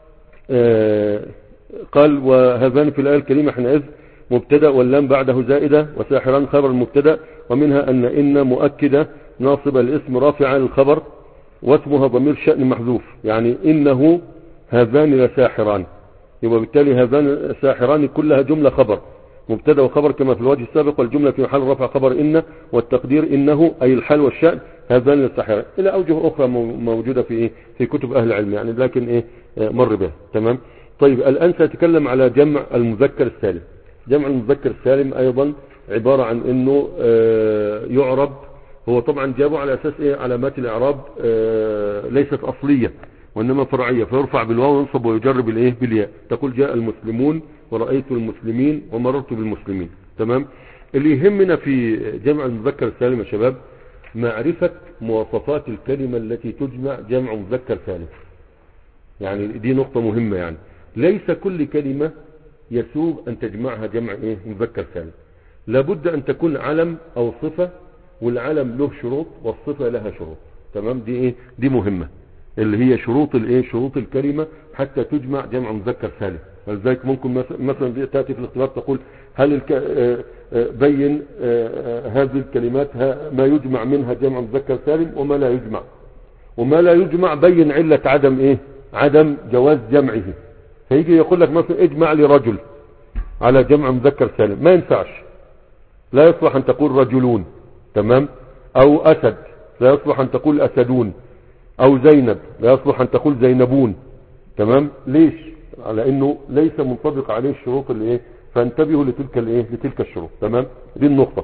آه قال وهذان في الايه الكريمه حينئذ مبتدا واللام بعده زائده، وساحران خبر المبتدا، ومنها ان ان مؤكده ناصب الاسم رافعا للخبر، واسمها ضمير شأن محذوف، يعني انه هذان لساحران، يبقى بالتالي هذان ساحران كلها جمله خبر مبتدا وخبر كما في الوجه السابق، والجمله في محل رفع خبر ان، والتقدير انه اي الحال والشأن هذان لساحران، الى اوجه اخرى موجوده في ايه في كتب اهل العلم يعني، لكن ايه مر بها. تمام. طيب الان سأتكلم على جمع المذكر السالم. جمع المذكر السالم ايضا عبارة عن انه آه يعرب، هو طبعا جابوا على اساس ايه علامات الاعراب آه ليست اصلية، وإنما فرعية، فيرفع بالواو وينصب ويجر بالإيه بالياء. تقول جاء المسلمون ورأيت المسلمين ومررت بالمسلمين. تمام. اللي يهمنا في جمع المذكر السالم يا شباب معرفة مواصفات الكلمة التي تجمع جمع مذكر سالم. يعني دي نقطة مهمة. يعني ليس كل كلمة يسوغ أن تجمعها جمع إيه مذكر سالم. لابد أن تكون علم أو صفة، والعلم له شروط والصفة لها شروط. تمام. دي إيه دي مهمة، اللي هي شروط الإيه شروط الكلمة حتى تجمع جمع مذكر سالم. ولذلك ممكن مثلا تأتي في الاختلاف تقول هل الك... بين هذه الكلمات ما يجمع منها جمع مذكر سالم وما لا يجمع، وما لا يجمع بين علة عدم ايه عدم جواز جمعه. فيجي يقول لك مثلا اجمع لي رجل على جمع مذكر سالم، ما ينفعش، لا يصلح ان تقول رجلون. تمام. او اسد لا يصلح ان تقول اسدون، او زينب لا يصلح ان تقول زينبون. تمام. ليش؟ على انه ليس منطبق عليه الشروط اللي ايه، فانتبهوا لتلك الايه لتلك الشروط. تمام. دي النقطة.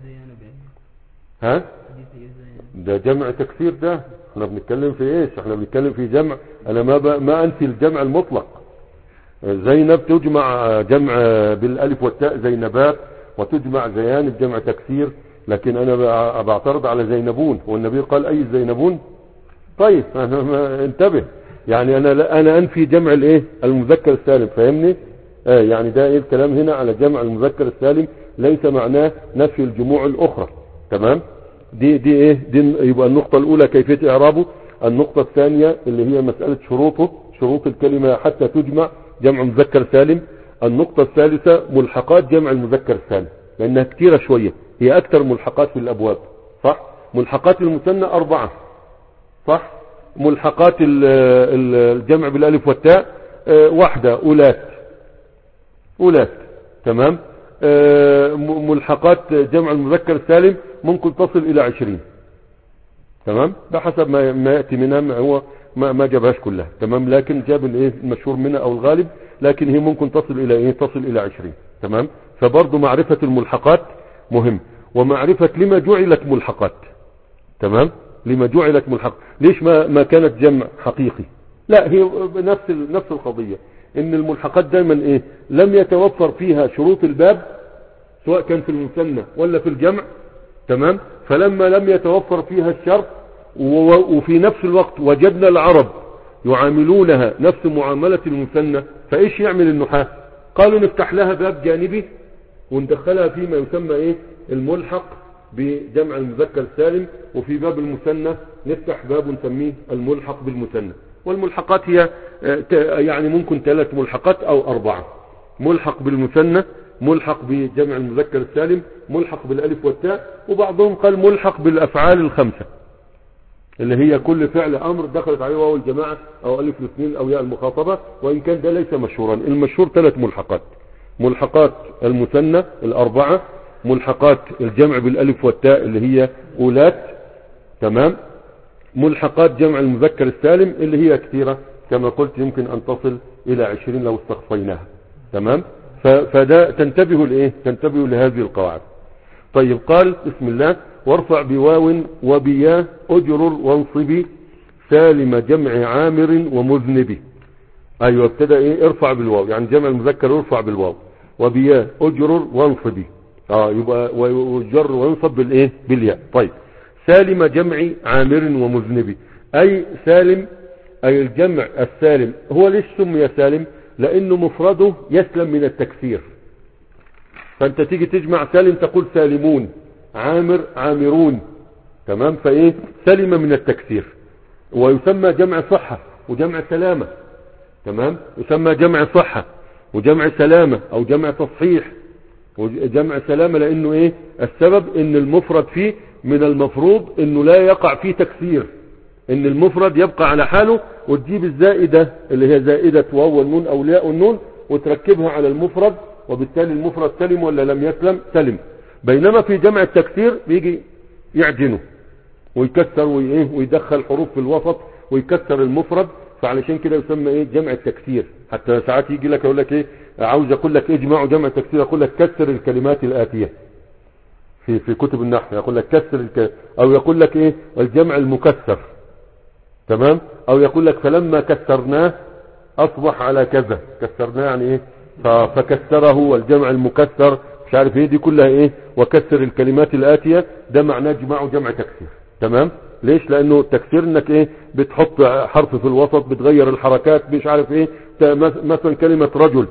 ها ده جمع تكسير، ده احنا بنتكلم في ايش؟ احنا بنتكلم في جمع. انا ما ب... ما انفي الجمع المطلق. زينب تجمع جمع بالالف والتاء زينبات، وتجمع زيان بجمع تكسير، لكن انا بعترض على زينبون، والنبي قال اي زينبون. طيب انا ما انتبه، يعني انا لا انا انفي جمع الايه المذكر السالم، فاهمني؟ اه يعني ده ايه الكلام هنا على جمع المذكر السالم، ليس معناه نفي الجموع الاخرى. تمام. دي دي ايه دي يبقى النقطة الاولى كيفية اعرابه. النقطة الثانية اللي هي مسألة شروطه، شروط الكلمة حتى تجمع جمع مذكر سالم. النقطة الثالثة ملحقات جمع المذكر السالم، لانها كتيرة شوية، هي اكثر ملحقات في الابواب. صح. ملحقات المثنى اربعة. صح. ملحقات الجمع بالالف والتاء واحدة، اولات اولات. تمام. ملحقات جمع المذكر السالم ممكن تصل الى عشرين. تمام. ده حسب ما ما يأتي منها، ما هو ما, ما جابهاش كلها. تمام. لكن جاب الايه المشهور منها او الغالب، لكن هي ممكن تصل الى ايه تصل الى عشرين. تمام. فبرضه معرفة الملحقات مهم، ومعرفة لما جعلت ملحقات. تمام. لما جعلت ملحقات، ليش ما ما كانت جمع حقيقي؟ لا، هي نفس نفس القضية، ان الملحقات دايما ايه لم يتوفر فيها شروط الباب، سواء كان في المثنى ولا في الجمع. تمام. فلما لم يتوفر فيها الشرط، وفي نفس الوقت وجدنا العرب يعاملونها نفس معاملة المثنى، فايش يعمل النحاة؟ قالوا نفتح لها باب جانبي وندخلها فيما يسمى ايه الملحق بجمع المذكر السالم، وفي باب المثنى نفتح باب نسميه الملحق بالمثنى. والملحقات هي يعني ممكن ثلاث ملحقات او اربعة: ملحق بالمثنى، ملحق بجمع المذكر السالم، ملحق بالالف والتاء، وبعضهم قال ملحق بالافعال الخمسة اللي هي كل فعل امر دخلت عليه واو الجماعة او الف الاثنين او ياء المخاطبة، وان كان ده ليس مشهورا. المشهور ثلاث ملحقات: ملحقات المثنى الاربعة، ملحقات الجمع بالالف والتاء اللي هي اولات. تمام. ملحقات جمع المذكر السالم اللي هي كثيرة كما قلت، يمكن ان تصل الى عشرين لو استخفيناها. تمام. فده تنتبهوا لايه تنتبهوا لهذه القواعد. طيب. قال بسم الله: وارفع بواو وبيا اجرر وانصبي سالم جمع عامر ومذنبي. ايوه ابتدى ايه ارفع بالواو، يعني جمع المذكر ارفع بالواو، وبيا اجرر وانصبي. اه يبقى ويجر وينصب بالايه بالياء. طيب. سالم جمع عامر ومذنبي، اي سالم، اي الجمع السالم. هو ليش سمي سالم؟ لانه مفرده يسلم من التكسير. فانت تيجي تجمع سالم تقول سالمون، عامر عامرون. تمام. فايه سلم من التكسير. ويسمى جمع صحة وجمع سلامة. تمام. يسمى جمع صحة وجمع سلامة او جمع تصحيح وجمع سلامة، لانه ايه السبب؟ ان المفرد فيه من المفروض انه لا يقع فيه تكسير، ان المفرد يبقى على حاله، وتجيب الزائدة اللي هي زائدة واو والنون او لاء والنون وتركبها على المفرد، وبالتالي المفرد سلم ولا لم يسلم؟ سلم. بينما في جمع التكسير بيجي يعجنه ويكسر وايه ويدخل حروف في الوسط ويكسر المفرد، فعلشان كده يسمى ايه جمع التكسير. حتى ساعات يجي لك يقول لك ايه عاوز اقول لك اجمع جمع التكسير، اقول لك كسر الكلمات الاتية في في كتب النحو، يقول لك كسر الك... او يقول لك ايه الجمع المكسر. تمام. او يقول لك فلما كسرناه اصبح على كذا، كسرناه يعني ايه ف- فكسره، والجمع المكسر مش عارف ايه، دي كلها ايه وكسر الكلمات الاتية، ده معناه جماع وجمع تكسير. تمام. ليش؟ لانه التكسير انك ايه بتحط حرف في الوسط، بتغير الحركات مش عارف ايه. ت- مثلا كلمة رجل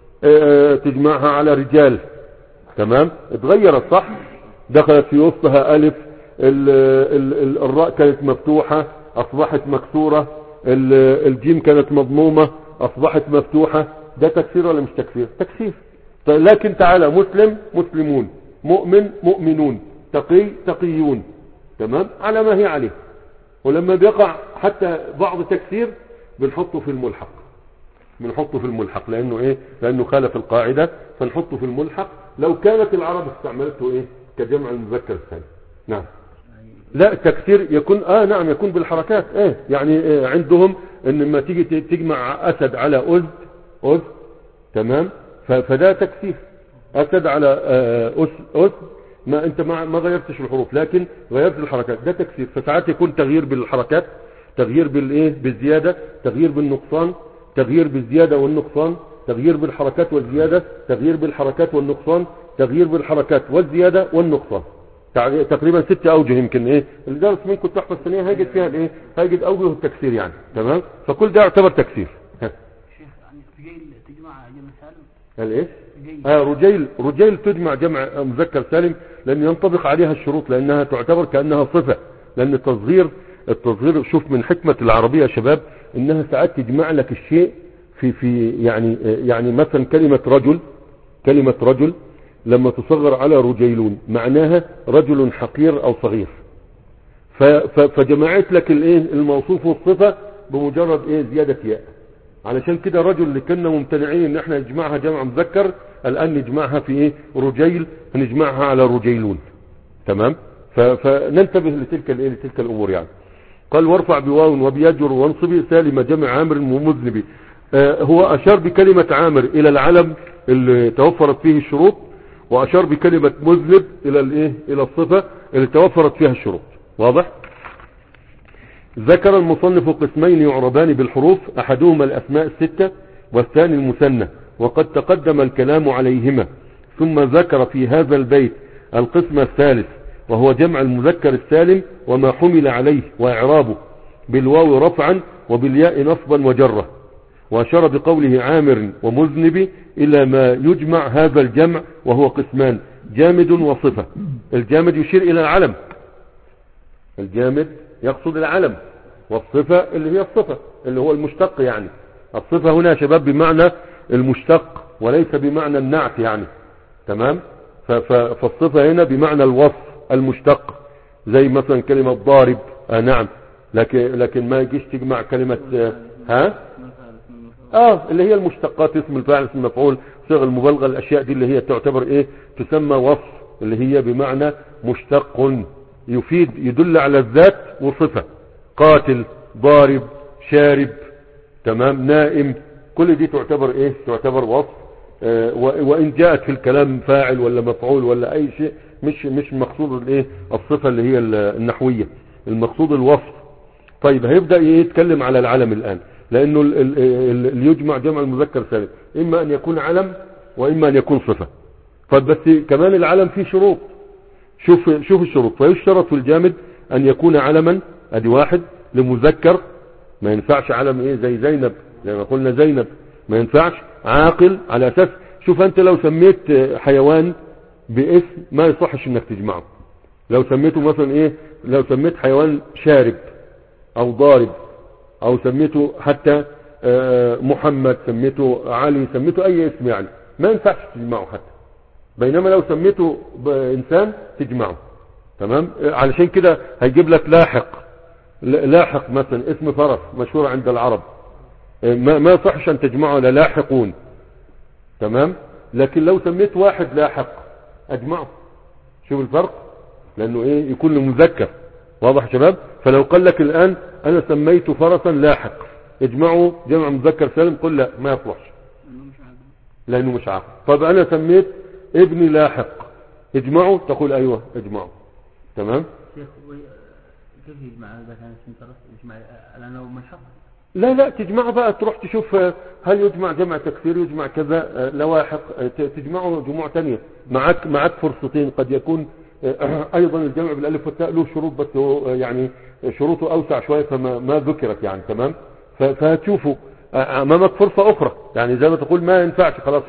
اه تجمعها على رجال، تمام، اتغيرت صح، دخلت في وسطها الف، ال ال ال الراء كانت مفتوحة اصبحت مكسورة، ال- الجيم كانت مضمومة اصبحت مفتوحة، ده تكسير ولا مش تكسير؟ تكسير. طيب لكن تعالى مسلم مسلمون، مؤمن مؤمنون، تقي تقيون، تمام، على ما هي عليه. ولما بيقع حتى بعض تكسير بنحطه في الملحق، بنحطه في الملحق لانه ايه لانه خالف القاعدة، فنحطه في الملحق لو كانت العرب استعملته ايه كجمع المذكر السالم. نعم. لا تكسير يكون اه نعم يكون بالحركات، ايه يعني إيه عندهم ان لما تيجي تجمع اسد على أذ أذ، تمام، ف- فده تكسير. اسد على آه، أس أس، ما انت ما ما غيرتش الحروف لكن غيرت الحركات، ده تكسير. فساعات يكون تغيير بالحركات، تغيير بالايه بالزيادة، تغيير بالنقصان، تغيير بالزيادة والنقصان، تغيير بالحركات والزيادة، تغيير بالحركات والنقصان، تغيير بالحركات والزيادة والنقصان. تع- تقريبا ست اوجه يمكن ايه اللي درس منكم تحفة الثانية هيجد فيها الايه هيجد اوجه التكسير يعني. تمام. فكل ده يعتبر تكسير. ها. شيخ يعني رجيل تجمع جمع سالم. قال ايه رجيل. آه رجيل رجيل تجمع جمع مذكر سالم لان ينطبق عليها الشروط، لانها تعتبر كأنها صفة. لان التصغير التصغير شوف من حكمة العربية يا شباب انها ساعات تجمع لك الشيء في في يعني يعني مثلا كلمة رجل، كلمة رجل لما تصغر على رجيلون معناها رجل حقير او صغير، ف- ف- فجمعت لك الايه الموصوف والصفة بمجرد ايه زيادة ياء. علشان كده رجل اللي كنا ممتنعين ان احنا نجمعها جمع مذكر الان نجمعها في ايه رجيل، فنجمعها على رجيلون. تمام. ف- فننتبه لتلك الايه لتلك الامور يعني. قال وارفع بواو وبيجر وانصبي سالم جمع عامر ومذنب. آه هو اشار بكلمة عامر الى العلم اللي توفرت فيه الشروط، واشار بكلمة مذنب الى الايه الى الصفة اللي توفرت فيها الشروط. واضح. ذكر المصنف قسمين يعربان بالحروف، احدهما الاسماء الستة والثاني المثنى، وقد تقدم الكلام عليهما. ثم ذكر في هذا البيت القسم الثالث وهو جمع المذكر السالم وما حمل عليه واعرابه بالواو رفعا وبالياء نصبا وجرة، واشار بقوله عامر ومذنب الى ما يجمع هذا الجمع وهو قسمان جامد وصفة. الجامد يشير الى العلم، الجامد يقصد العلم، والصفة اللي هي الصفة اللي هو المشتق يعني. الصفة هنا يا شباب بمعنى المشتق وليس بمعنى النعت يعني. تمام. ف- ف- فالصفة هنا بمعنى الوصف المشتق، زي مثلا كلمة ضارب آه نعم، لكن لكن ما يجيش تجمع كلمة آه ها اه اللي هي المشتقات، اسم الفاعل اسم المفعول صيغ المبالغة، الاشياء دي اللي هي تعتبر ايه تسمى وصف، اللي هي بمعنى مشتق يفيد يدل على الذات وصفة. قاتل ضارب شارب، تمام، نائم، كل دي تعتبر ايه تعتبر وصف. آه وان جاءت في الكلام فاعل ولا مفعول ولا اي شيء مش مش مقصود الايه الصفة اللي هي النحوية، المقصود الوصف. طيب هيبدأ يتكلم على العلم الان، لانه ال- ال- ال- اللي يجمع جمع المذكر سالم اما ان يكون علم واما ان يكون صفة. فبس كمان العلم فيه شروط، شوف شوف الشروط. فيشترط في الجامد ان يكون علما، ادي واحد، لمذكر ما ينفعش علم ايه زي زينب، زي ما قلنا زينب ما ينفعش. عاقل على اساس شوف انت لو سميت حيوان باسم ما يصحش انك تجمعه. لو سميته مثلا ايه لو سميت حيوان شارب او ضارب او سميته حتى آه، محمد، سميته علي، سميته اي اسم يعني ما ينفعش تجمعه حتى. بينما لو سميته بانسان تجمعه. تمام. علشان كده هيجيب لك لاحق، لاحق مثلا اسم فرس مشهور عند العرب ما ما يصحش ان تجمعه للاحقون. تمام. لكن لو سميت واحد لاحق اجمعه. شوف الفرق، لانه ايه يكون مذكر. واضح يا شباب. فلو قال لك الان انا سميت فرسا لاحق اجمعه جمع مذكر سالم، قل لا ما يصلحش لانه مش عاقل. طب انا سميت ابني لاحق اجمعه، تقول ايوه اجمعه. تمام. شيخ كيف يجمع إذا كان اسم طرف يجمع لأنه ملحق؟ لا لا تجمع بقى، تروح تشوف هل يجمع جمع تكسير، يجمع كذا لواحق، تجمعه جموع تانية. معك معك فرصتين، قد يكون ايضا الجمع بالالف والتاء له شروط، بس يعني شروطه اوسع شوية فما ما ذكرت يعني. تمام. فهتشوفوا امامك فرصة اخرى، يعني زي ما تقول ما ينفعش خلاص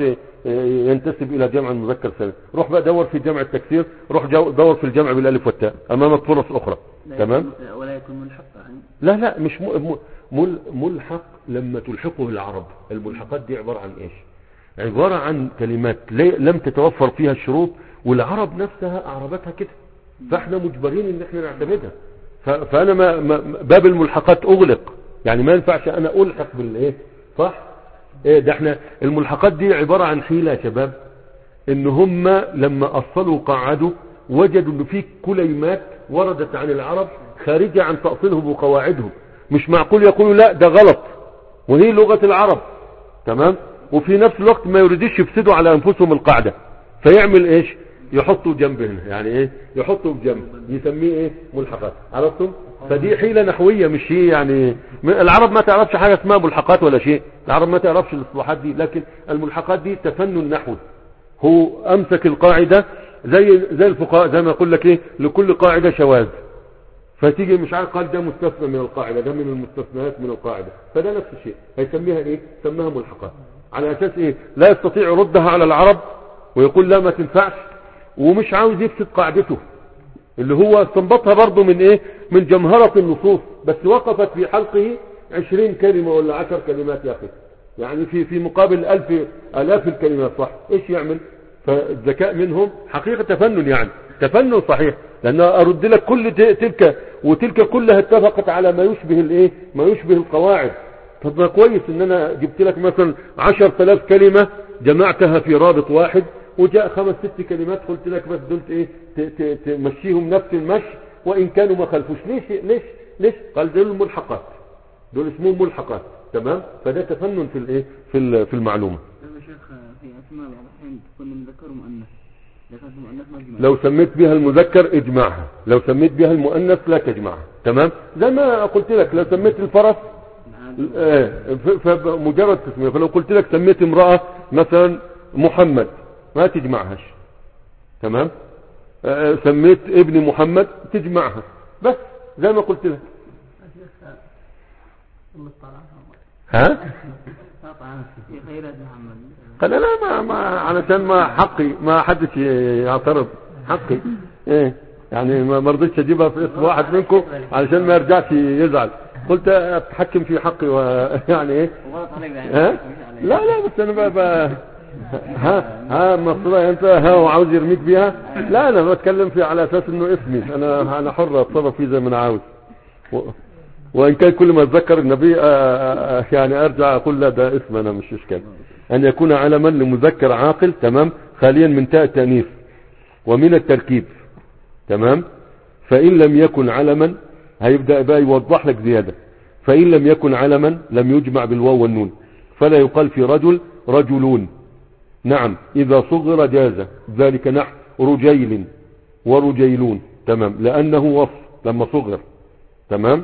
ينتسب الى جمع المذكر سالم، روح بقى دور في جمع التكسير، روح دور في الجمع بالالف والتاء، امامك فرص اخرى. تمام. ولا يكون ملحق يعني؟ لا لا مش م... مل... ملحق لما تلحقه العرب. الملحقات دي عبارة عن ايش؟ عبارة عن كلمات لي... لم تتوفر فيها الشروط، والعرب نفسها اعربتها كده، فاحنا مجبرين ان احنا نعتمدها. ف... فانا ما... ما... باب الملحقات اغلق، يعني ما ينفعش انا الحق بالايه. صح. ايه ده؟ احنا الملحقات دي عبارة عن حيلة يا شباب، ان هم لما اصلوا قعدوا وجدوا ان في كلمات وردت عن العرب خارجة عن تأصيلهم وقواعدهم، مش معقول يقولوا لا ده غلط وهي لغة العرب. تمام. وفي نفس الوقت ما يريدش يفسدوا على انفسهم القاعدة، فيعمل ايش؟ يحطوا جنب هنا، يعني ايه؟ يحطوا بجنب، يسميه ايه؟ ملحقات. عرفتم؟ فدي حيلة نحوية، مش شيء يعني العرب ما تعرفش حاجة اسمها ملحقات ولا شيء، العرب ما تعرفش الاصطلاحات دي، لكن الملحقات دي تفنن نحوي. هو امسك القاعدة زي زي الفقهاء، زي ما يقول لك ايه، لكل قاعدة شواذ، فتيجي مش عارف قال ده مستثنى من القاعدة، ده من المستثنيات من القاعدة، فده نفس الشيء هيسميها ايه؟ سميها ملحقات. على اساس ايه؟ لا يستطيع يردها على العرب ويقول لا ما تنفعش، ومش عاوز يفسد قاعدته اللي هو استنبطها برضه من ايه؟ من جمهرة النصوص، بس وقفت في حلقه عشرين كلمة ولا عشر كلمات يا اخي، يعني في في مقابل الف الاف الكلمات. صح. ايش يعمل؟ فالذكاء منهم حقيقة تفنن، يعني تفنن صحيح، لان ارد لك كل تلك وتلك كلها اتفقت على ما يشبه الايه؟ ما يشبه القواعد. طب كويس ان انا جبت لك مثلا عشر تلاف كلمة جمعتها في رابط واحد، وجاء خمس ست كلمات قلت لك بس دول ايه؟ تمشيهم نفس المشي وان كانوا ما خلفوش. ليش ليش ليش؟ قال دول الملحقات، دول اسمهم ملحقات. تمام. فده تفنن في الايه؟ في في المعلومة. يا شيخ في اسماء بعض الاحيان تكون مذكر ومؤنث، لو سميت بها المذكر اجمعها، لو سميت بها المؤنث لا تجمعها. تمام. زي ما قلت لك لو سميت الفرس فمجرد تسمية، فلو قلت لك سميت امرأة مثلا محمد ما تجمعهاش. تمام. سميت ابن محمد تجمعها، بس زي ما قلت لك. ها قال لا ما, ما علشان ما حقي ما حدش يعترض حقي ايه، يعني ما رضيتش اجيبها في اسم واحد منكم علشان ما يرجعش يزعل، قلت اتحكم في حقي ويعني ايه. ها لا لا بس انا بقى, بقى ها ها مصرية انت ها وعاوز يرميك بيها. لا انا بتكلم في على اساس انه اسمي انا انا حر اتصرف فيه زي ما انا عاوز، وان كان كل ما اتذكر النبي يعني ارجع اقول لا ده اسم انا مش اشكال. ان يكون علما لمذكر عاقل. تمام. خاليا من تاء التانيث ومن التركيب. تمام. فان لم يكن علما هيبدأ بقى يوضح لك زيادة. فان لم يكن علما لم يجمع بالواو والنون، فلا يقال في رجل رجلون. نعم اذا صغر جاز ذلك نحو رجيل ورجيلون. تمام. لانه وصف لما صغر. تمام.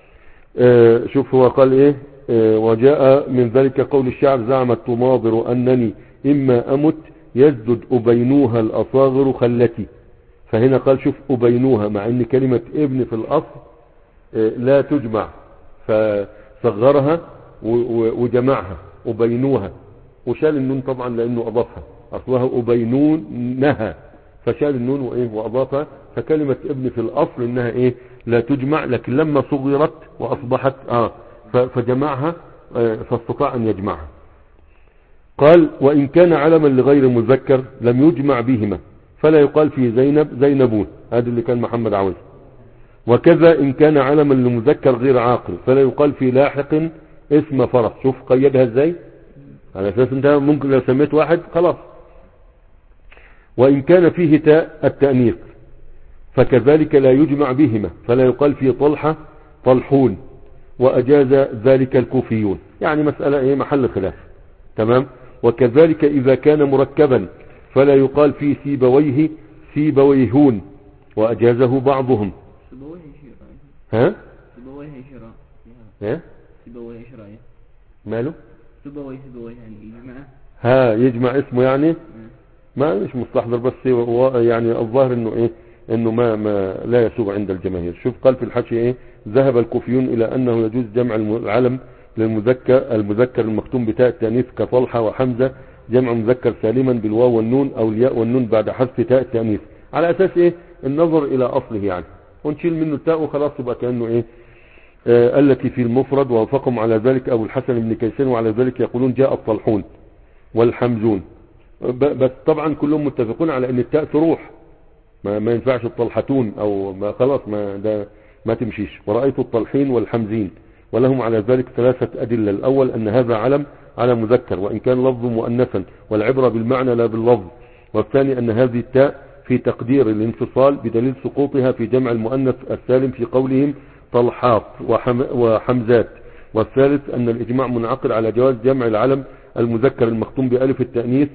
آه شوف هو قال ايه؟ آه وجاء من ذلك قول الشعر زعمت تماضر انني اما امت يزدد ابينوها الاصاغر خلتي. فهنا قال شوف ابينوها، مع ان كلمة ابن في الاصل آه لا تجمع، فصغرها وجمعها ابينوها، وشال النون طبعا لانه اضافها، اصلها ابينونها فشال النون وايه واضافها. فكلمة ابن في الاصل انها ايه؟ لا تجمع، لكن لما صغرت واصبحت اه فجمعها آه فاستطاع ان يجمعها. قال وان كان علما لغير مذكر لم يجمع بهما، فلا يقال في زينب زينبون، هذا اللي كان محمد عاوز. وكذا ان كان علما لمذكر غير عاقل فلا يقال في لاحق اسم فرس. شوف قيدها ازاي، على اساس انت ممكن لو سميت واحد خلاص. وان كان فيه تاء التأنيث فكذلك لا يجمع بهما، فلا يقال في طلحة طلحون، واجاز ذلك الكوفيون. يعني مسألة ايه؟ محل خلاف. تمام. وكذلك اذا كان مركبا فلا يقال في سيبويه سيبويهون، واجازه بعضهم. ها سيبويه شراء ايه سيبويه شراء ماله سيبويه سيبويه يعني يجمعه ها يجمع اسمه يعني ما مش مستحضر، بس هو يعني الظاهر انه ايه انه ما, ما لا يسوغ عند الجماهير. شوف قال في الحاشية ايه: ذهب الكوفيون الى انه يجوز جمع العلم للمذكر المذكر المختوم بتاء التانيث كطلحة وحمزة جمع مذكر سالما بالواو والنون او الياء والنون بعد حذف تاء التانيث، على اساس ايه النظر الى اصله يعني، ونشيل منه التاء وخلاص يبقى كأنه ايه آه التي في المفرد. ووافقهم على ذلك ابو الحسن بن كيسان، وعلى ذلك يقولون جاء الطلحون والحمزون، بس طبعا كلهم متفقون على ان التاء تروح، ما, ما ينفعش الطلحتون او ما خلاص ما ده ما تمشيش. ورأيت الطلحين والحمزين، ولهم على ذلك ثلاثة أدلة: الأول أن هذا علم على مذكر وإن كان لفظ مؤنثا والعبرة بالمعنى لا باللفظ. والثاني أن هذه التاء في تقدير الانفصال بدليل سقوطها في جمع المؤنث السالم في قولهم طلحات وحم وحمزات. والثالث أن الإجماع منعقد على جواز جمع العلم المذكر المختوم بألف التأنيث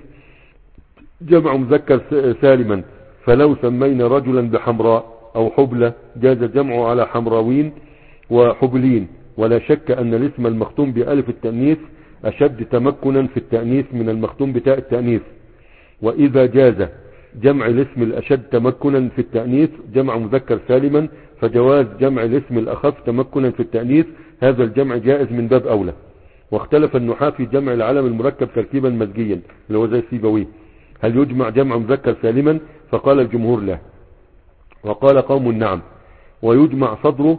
جمع مذكر سالما، فلو سمينا رجلا بحمراء أو حبلة جاز جمعه على حمراوين وحبلين. ولا شك أن الاسم المختوم بألف التأنيث أشد تمكنا في التأنيث من المختوم بتاء التأنيث. وإذا جاز جمع الاسم الأشد تمكنا في التأنيث جمع مذكر سالما، فجواز جمع الاسم الأخف تمكنا في التأنيث هذا الجمع جائز من باب أولى. واختلف النحاة في جمع العلم المركب تركيبا مزجيا اللي هو زي سيبويه، هل يجمع جمع مذكر سالما؟ فقال الجمهور لا، وقال قوم نعم، ويجمع صدره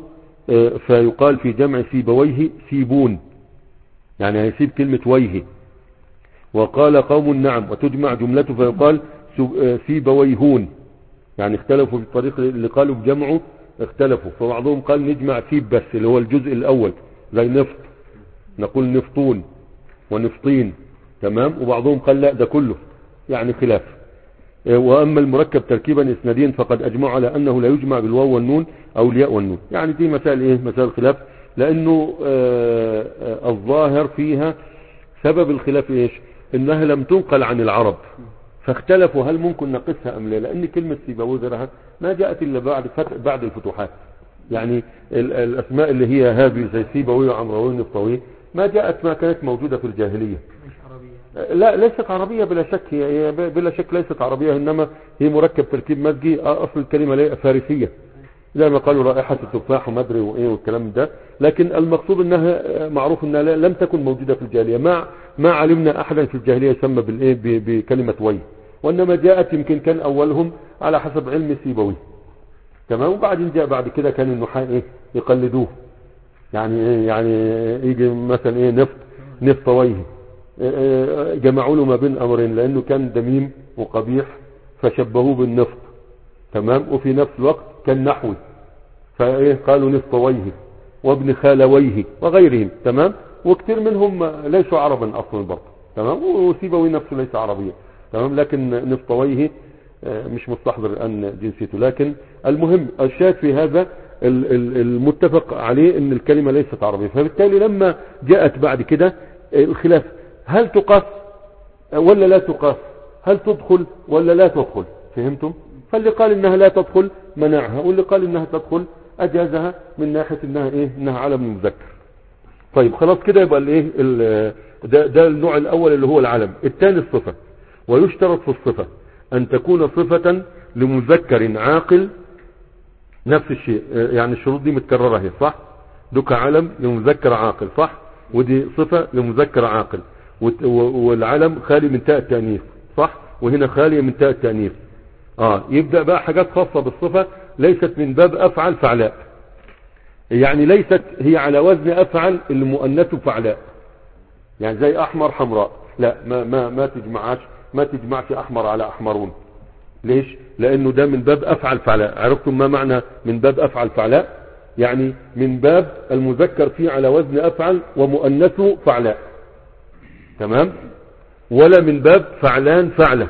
فيقال في جمع سيبويه سيبون، يعني هيسيب كلمة ويه. وقال قوم نعم وتجمع جملته فيقال سيبويهون، يعني اختلفوا في الطريق اللي قالوا بجمعه اختلفوا، فبعضهم قال نجمع سيب بس اللي هو الجزء الأول زي نفط نقول نفطون ونفطين، تمام. وبعضهم قال لا ده كله، يعني خلاف. وأما المركب تركيبا إسناديا فقد أجمعوا على أنه لا يجمع بالواو والنون أو الياء والنون، يعني دي مسائل إيه مسائل خلاف، لأنه آه آه الظاهر فيها سبب الخلاف إيش إنها لم تنقل عن العرب، فاختلفوا هل ممكن نقصها أم لا، لأن كلمة سيبويه غيرها ما جاءت إلا بعد فتح بعد الفتوحات، يعني الأسماء اللي هي هذه زي سيبويه وعمرويه ونفطويه ما جاءت ما كانت موجودة في الجاهلية. لا ليست عربية بلا شك، هي بلا شك ليست عربية، إنما هي مركب تركيب مزجي، أصل الكلمة فارسية زي ما قالوا رائحة التفاح وما ادري وايه والكلام ده، لكن المقصود انها معروف انها لم تكن موجودة في الجاهلية، ما ما علمنا احدا في الجاهلية يسمى بالايه بكلمة وي، وانما جاءت يمكن كان اولهم على حسب علم سيبوي، تمام. وبعدين جاء بعد كده كان النحاة ايه يقلدوه، يعني ايه يعني يجي مثلا ايه نفط نفطويه، جمعوا له ما بين امرين لانه كان دميم وقبيح فشبهوه بالنفط، تمام. وفي نفس الوقت كان نحوي فايه قالوا نفطويه وابن خالويه وغيرهم، تمام. وكثير منهم ليسوا عربا اصلا برضه، تمام. وسيبوي نفسه ليس عربيا، تمام، لكن نفطويه مش مستحضر ان جنسيته. لكن المهم الشاهد في هذا المتفق عليه ان الكلمة ليست عربية، فبالتالي لما جاءت بعد كده الخلاف هل تقاس ولا لا تقاس، هل تدخل ولا لا تدخل، فهمتم؟ فاللي قال انها لا تدخل منعها، واللي قال انها تدخل اجازها من ناحية انها ايه انها علم مذكر. طيب خلاص كده يبقى الايه ده, ده النوع الاول اللي هو العلم. الثاني الصفة، ويشترط في الصفة ان تكون صفة لمذكر عاقل، نفس الشيء يعني الشروط دي متكررة هي صح، دوك علم لمذكر عاقل صح، ودي صفة لمذكر عاقل، والعلم خالي من تاء التأنيث صح، وهنا خالية من تاء التأنيث. اه يبدأ بقى حاجات خاصة بالصفة ليست من باب افعل فعلاء، يعني ليست هي على وزن افعل المؤنث فعلاء، يعني زي احمر حمراء لا ما ما ما تجمعش ما تجمعش احمر على احمرون. ليش؟ لانه ده من باب افعل فعلاء. عرفتم ما معنى من باب افعل فعلاء؟ يعني من باب المذكر فيه على وزن افعل ومؤنثه فعلاء، تمام. ولا من باب فعلان فعله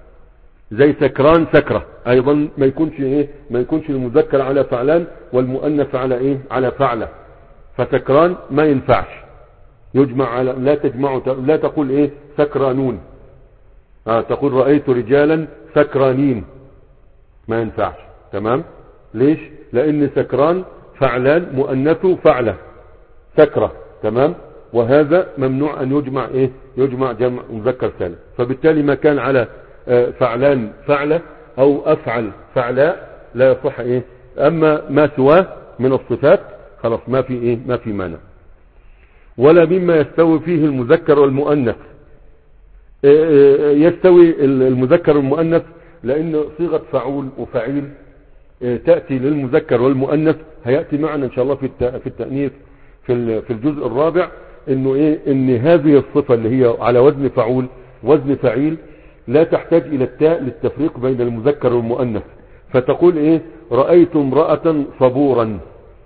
زي سكران سكرة، ايضا ما يكونش ايه ما يكونش المذكر على فعلان والمؤنث على ايه على فعلة، فسكران ما ينفعش يجمع على لا تجمع لا تقول ايه سكرانون، اه تقول رأيت رجالا سكرانين ما ينفعش، تمام. ليش؟ لان سكران فعلان مؤنثه فعلة سكرة. تمام. وهذا ممنوع ان يجمع ايه يجمع جمع مذكر سالم. فبالتالي ما كان على فعلان فعلة او افعل فعلاء لا يصح ايه. اما ما سواه من الصفات خلاص ما في ايه ما في مانع. ولا مما يستوي فيه المذكر والمؤنث. يستوي المذكر والمؤنث لان صيغة فعول وفعيل تأتي للمذكر والمؤنث. هيأتي معنا ان شاء الله في في التأنيث في في الجزء الرابع انه ايه ان هذه الصفة اللي هي على وزن فعول وزن فعيل لا تحتاج الى التاء للتفريق بين المذكر والمؤنث. فتقول ايه رأيت امرأة صبورا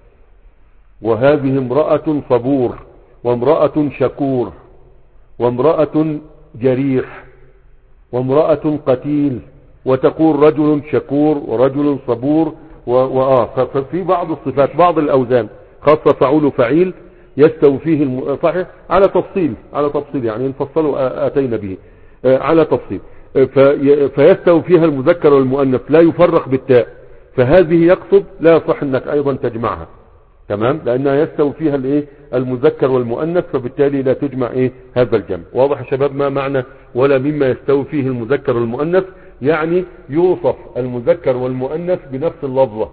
وهذه امرأة صبور وامرأة شكور وامرأة جريح وامرأة قتيل وتقول رجل شكور ورجل صبور وآه ففي بعض الصفات بعض الأوزان خاصة فعول وفعيل يستوي فيه الم... صحيح على تفصيل على تفصيل يعني نفصله آتينا به على تفصيل في... فيستوي فيها المذكر والمؤنث لا يفرق بالتاء. فهذه يقصد لا يصح انك ايضا تجمعها. تمام. لانها يستوي فيها الايه المذكر والمؤنث فبالتالي لا تجمع ايه هذا الجمع. واضح يا شباب ما معنى ولا مما يستوي فيه المذكر والمؤنث؟ يعني يوصف المذكر والمؤنث بنفس اللفظة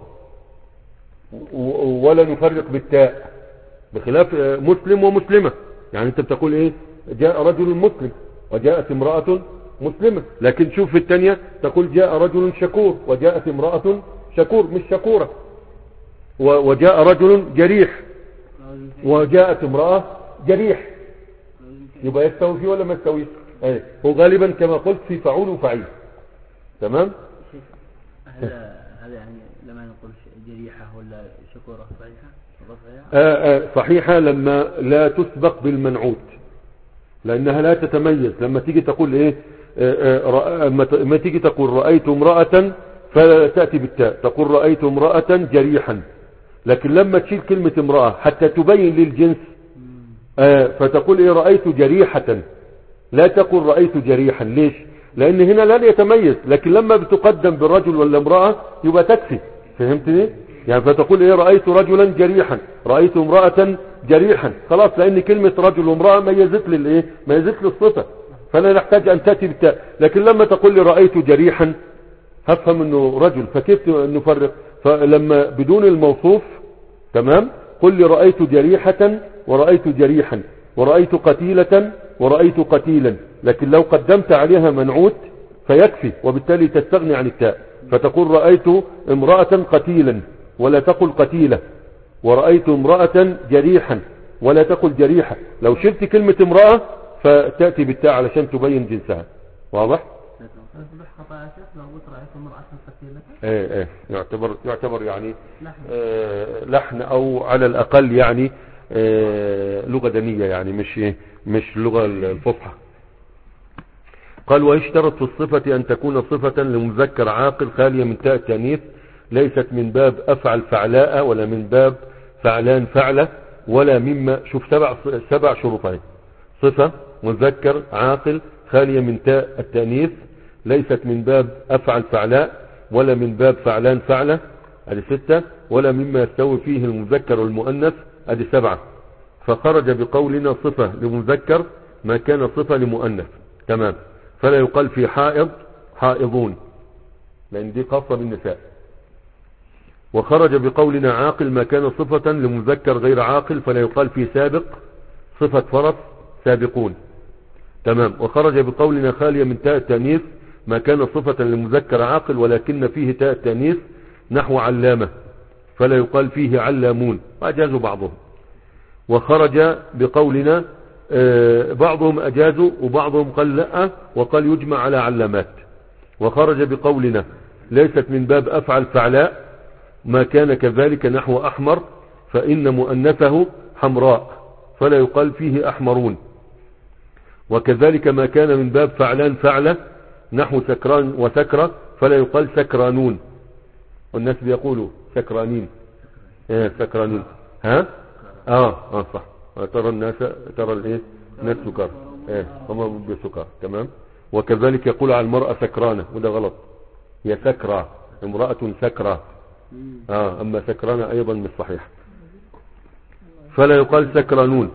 ولا نفرق بالتاء بخلاف مسلم ومسلمة. يعني انت بتقول ايه جاء رجل مسلم وجاءت امرأة مسلمة. لكن شوف في الثانية تقول جاء رجل شكور وجاءت امرأة شكور مش شكورة. وجاء رجل جريح وجاءت امرأة جريح. يبقى يستوي فيه ولا ما يستوي؟ ايه هو غالبا كما قلت في فعول وفعيل. تمام. هذا هذا يعني لما نقول جريحة ولا شكورة صحيحة آه آه صحيحة لما لا تسبق بالمنعوت لانها لا تتميز. لما تيجي تقول ايه آه آه ما تيجي تقول رأيت امرأة فلا تأتي بالتاء تقول رأيت امرأة جريحا. لكن لما تشيل كلمة امرأة حتى تبين للجنس آه فتقول ايه رأيت جريحة لا تقول رأيت جريحا. ليش؟ لان هنا لا يتميز. لكن لما بتقدم بالرجل ولا امرأة يبقى تكفي. فهمتني؟ يعني فتقول ايه رأيت رجلا جريحا رأيت امرأة جريحا خلاص لان كلمة رجل وامرأة ميزت لي الايه ميزت لي الصفة فلا نحتاج ان تأتي بالتاء. لكن لما تقول لي رأيت جريحا هفهم انه رجل فكيف نفرق؟ فلما بدون الموصوف تمام قل لي رأيت جريحة ورأيت جريحا ورأيت قتيلة ورأيت قتيلا. لكن لو قدمت عليها منعوت فيكفي وبالتالي تستغني عن التاء. فتقول رأيت امرأة قتيلا ولا تقل قتيلة ورأيت امرأة جريحا ولا تقل جريحة. لو شلت كلمة امرأة فتأتي بالتاء علشان تبين جنسها. واضح؟ ايه ايه يعتبر يعتبر يعني آه لحن او على الاقل يعني آه لغة دنية يعني مش مش لغة الفصحى. قال ويشترط في الصفة ان تكون صفة لمذكر عاقل خالية من تاء التانيث ليست من باب افعل فعلاء ولا من باب فعلان فعلة ولا مما شوف سبع سبع شروطين. صفة مذكر عاقل خالية من تاء التانيث ليست من باب افعل فعلاء ولا من باب فعلان فعلة ادي ستة ولا مما يستوي فيه المذكر والمؤنث ادي سبعة. فخرج بقولنا صفة لمذكر ما كان صفة لمؤنث. تمام. فلا يقال في حائض حائضون لان دي خاصة بالنساء. وخرج بقولنا عاقل ما كان صفة لمذكر غير عاقل فلا يقال في سابق صفة فرس سابقون. تمام. وخرج بقولنا خالية من تاء التانيث ما كان صفة لمذكر عاقل ولكن فيه تاء التانيث نحو علامة فلا يقال فيه علامون وأجازوا بعضهم. وخرج بقولنا آه بعضهم أجازوا وبعضهم قال لا وقال يجمع على علامات. وخرج بقولنا ليست من باب أفعل فعلاء ما كان كذلك نحو أحمر فإن مؤنثه حمراء فلا يقال فيه أحمرون. وكذلك ما كان من باب فعلان فعلة نحو سكران وسكرة فلا يقال سكرانون. والناس بيقولوا سكرانين ايه سكرانين ها اه اه صح. ترى الناس ترى الايه ناس سكر ايه هم بسكر. تمام. وكذلك يقول على المرأة سكرانة وده غلط هي سكرة امرأة سكرة اه اما سكرانة ايضا مش صحيح. فلا يقال سكرانون،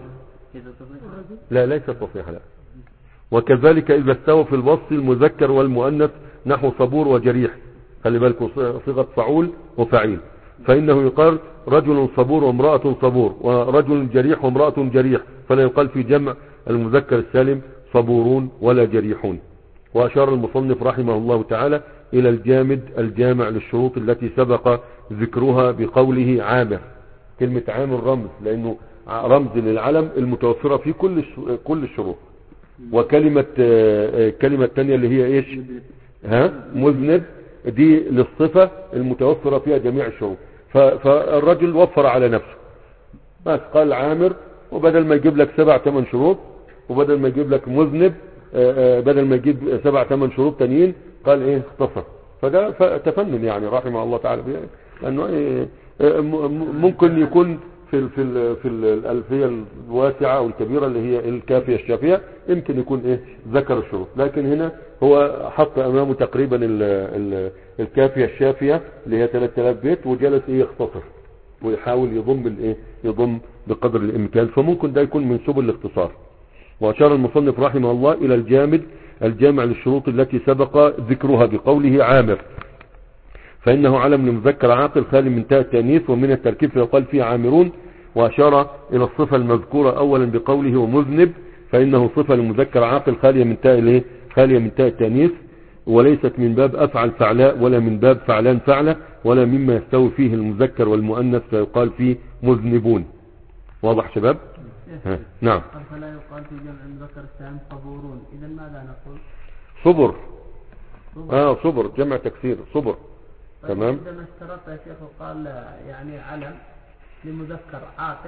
لا ليست صحيحة لا. وكذلك اذا استوى في الوصف المذكر والمؤنث نحو صبور وجريح، خلي بالكم صيغة فعول وفعيل، فانه يقال رجل صبور وامرأة صبور، ورجل جريح وامرأة جريح، فلا يقال في جمع المذكر السالم صبورون ولا جريحون. واشار المصنف رحمه الله تعالى الى الجامد الجامع للشروط التي سبق ذكرها بقوله عامر. كلمة عامر رمز، لانه رمز للعلم المتوفرة في كل كل الشروط. وكلمة كلمة تانية اللي هي ايش؟ ها مذنب، دي للصفة المتوفرة فيها جميع الشروط. فالرجل وفر على نفسه، بس قال عامر، وبدل ما يجيب لك سبع ثمان شروط، وبدل ما يجيب لك مذنب بدل ما يجيب سبع ثمان شروط تانيين قال ايه اختصر. فده تفنن يعني رحمه الله تعالى، لانه إيه ممكن يكون في في ال في الالفيه الواسعه والكبيره اللي هي الكافيه الشافيه يمكن يكون ايه ذكر الشروط، لكن هنا هو حط امامه تقريبا ال ال الكافيه الشافيه اللي هي ثلاثة آلاف بيت، وجلس ايه يختصر ويحاول يضم الايه يضم بقدر الامكان، فممكن ده يكون من سبل الاختصار. واشار المصنف رحمه الله الى الجامد الجامع للشروط التي سبق ذكرها بقوله عامر، فانه علم لمذكر عاقل خالي من تاء التانيث ومن التركيب فيقال فيه عامرون. واشار الى الصفة المذكورة اولا بقوله ومذنب، فانه صفة لمذكر عاقل خالية من تاء الايه خالية من تاء التانيث، وليست من باب افعل فعلاء ولا من باب فعلان فعلة ولا مما يستوي فيه المذكر والمؤنث فيقال فيه مذنبون. واضح شباب؟ ها. نعم. فلا يقال في جمع المذكر السالم صبورون، اذا ماذا نقول؟ صبر. اه صبر جمع تكسير صبر. طيب تمام. عندما اشترط يا شيخ وقال يعني علم لمذكر عاقل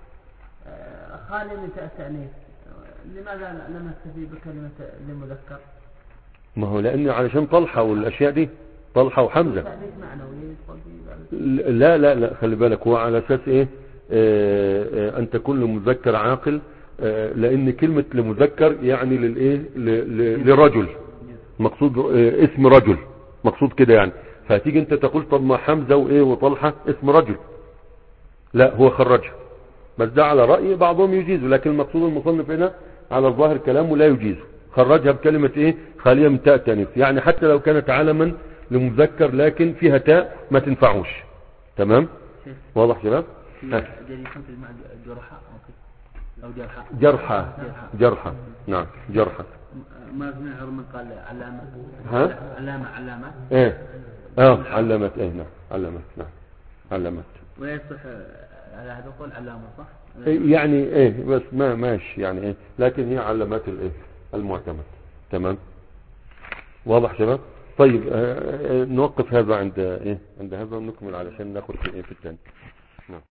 خالي من تاء التانيث، لماذا لم نكتفي بكلمة لمذكر؟ ما هو لأنه علشان طلحة والأشياء دي، طلحة وحمزة. لا لا لا خلي بالك، هو على أساس إيه آه آه أن تكون لمذكر عاقل، آه لأن كلمة لمذكر يعني للإيه لرجل مقصود، آه اسم رجل مقصود كده يعني. فهتيجي أنت تقول طب ما حمزة وإيه وطلحة اسم رجل، لا هو خرجها، بس ده على رأي بعضهم يجيزه، لكن المقصود المصنف هنا على الظاهر كلامه لا يجيزه، خرجها بكلمة ايه خالية من تاء تانيث، يعني حتى لو كانت علما لمذكر لكن فيها تاء ما تنفعوش. تمام. واضح شباب؟ جرحى او جرحى جرحى جرحى نعم جرحى. ما سمع من قال علامة ها علامة علامة ايه اه علمت ايه نعم علمت نعم علمت. ويصح على هذا القول علامة صح؟ يعني ايه بس ما ماشي يعني ايه، لكن هي علامات الايه المعتمد. تمام. واضح شباب؟ طيب آه آه نوقف هذا عند ايه عند هذا ونكمل علشان ناخد في ايه في الثاني. نعم.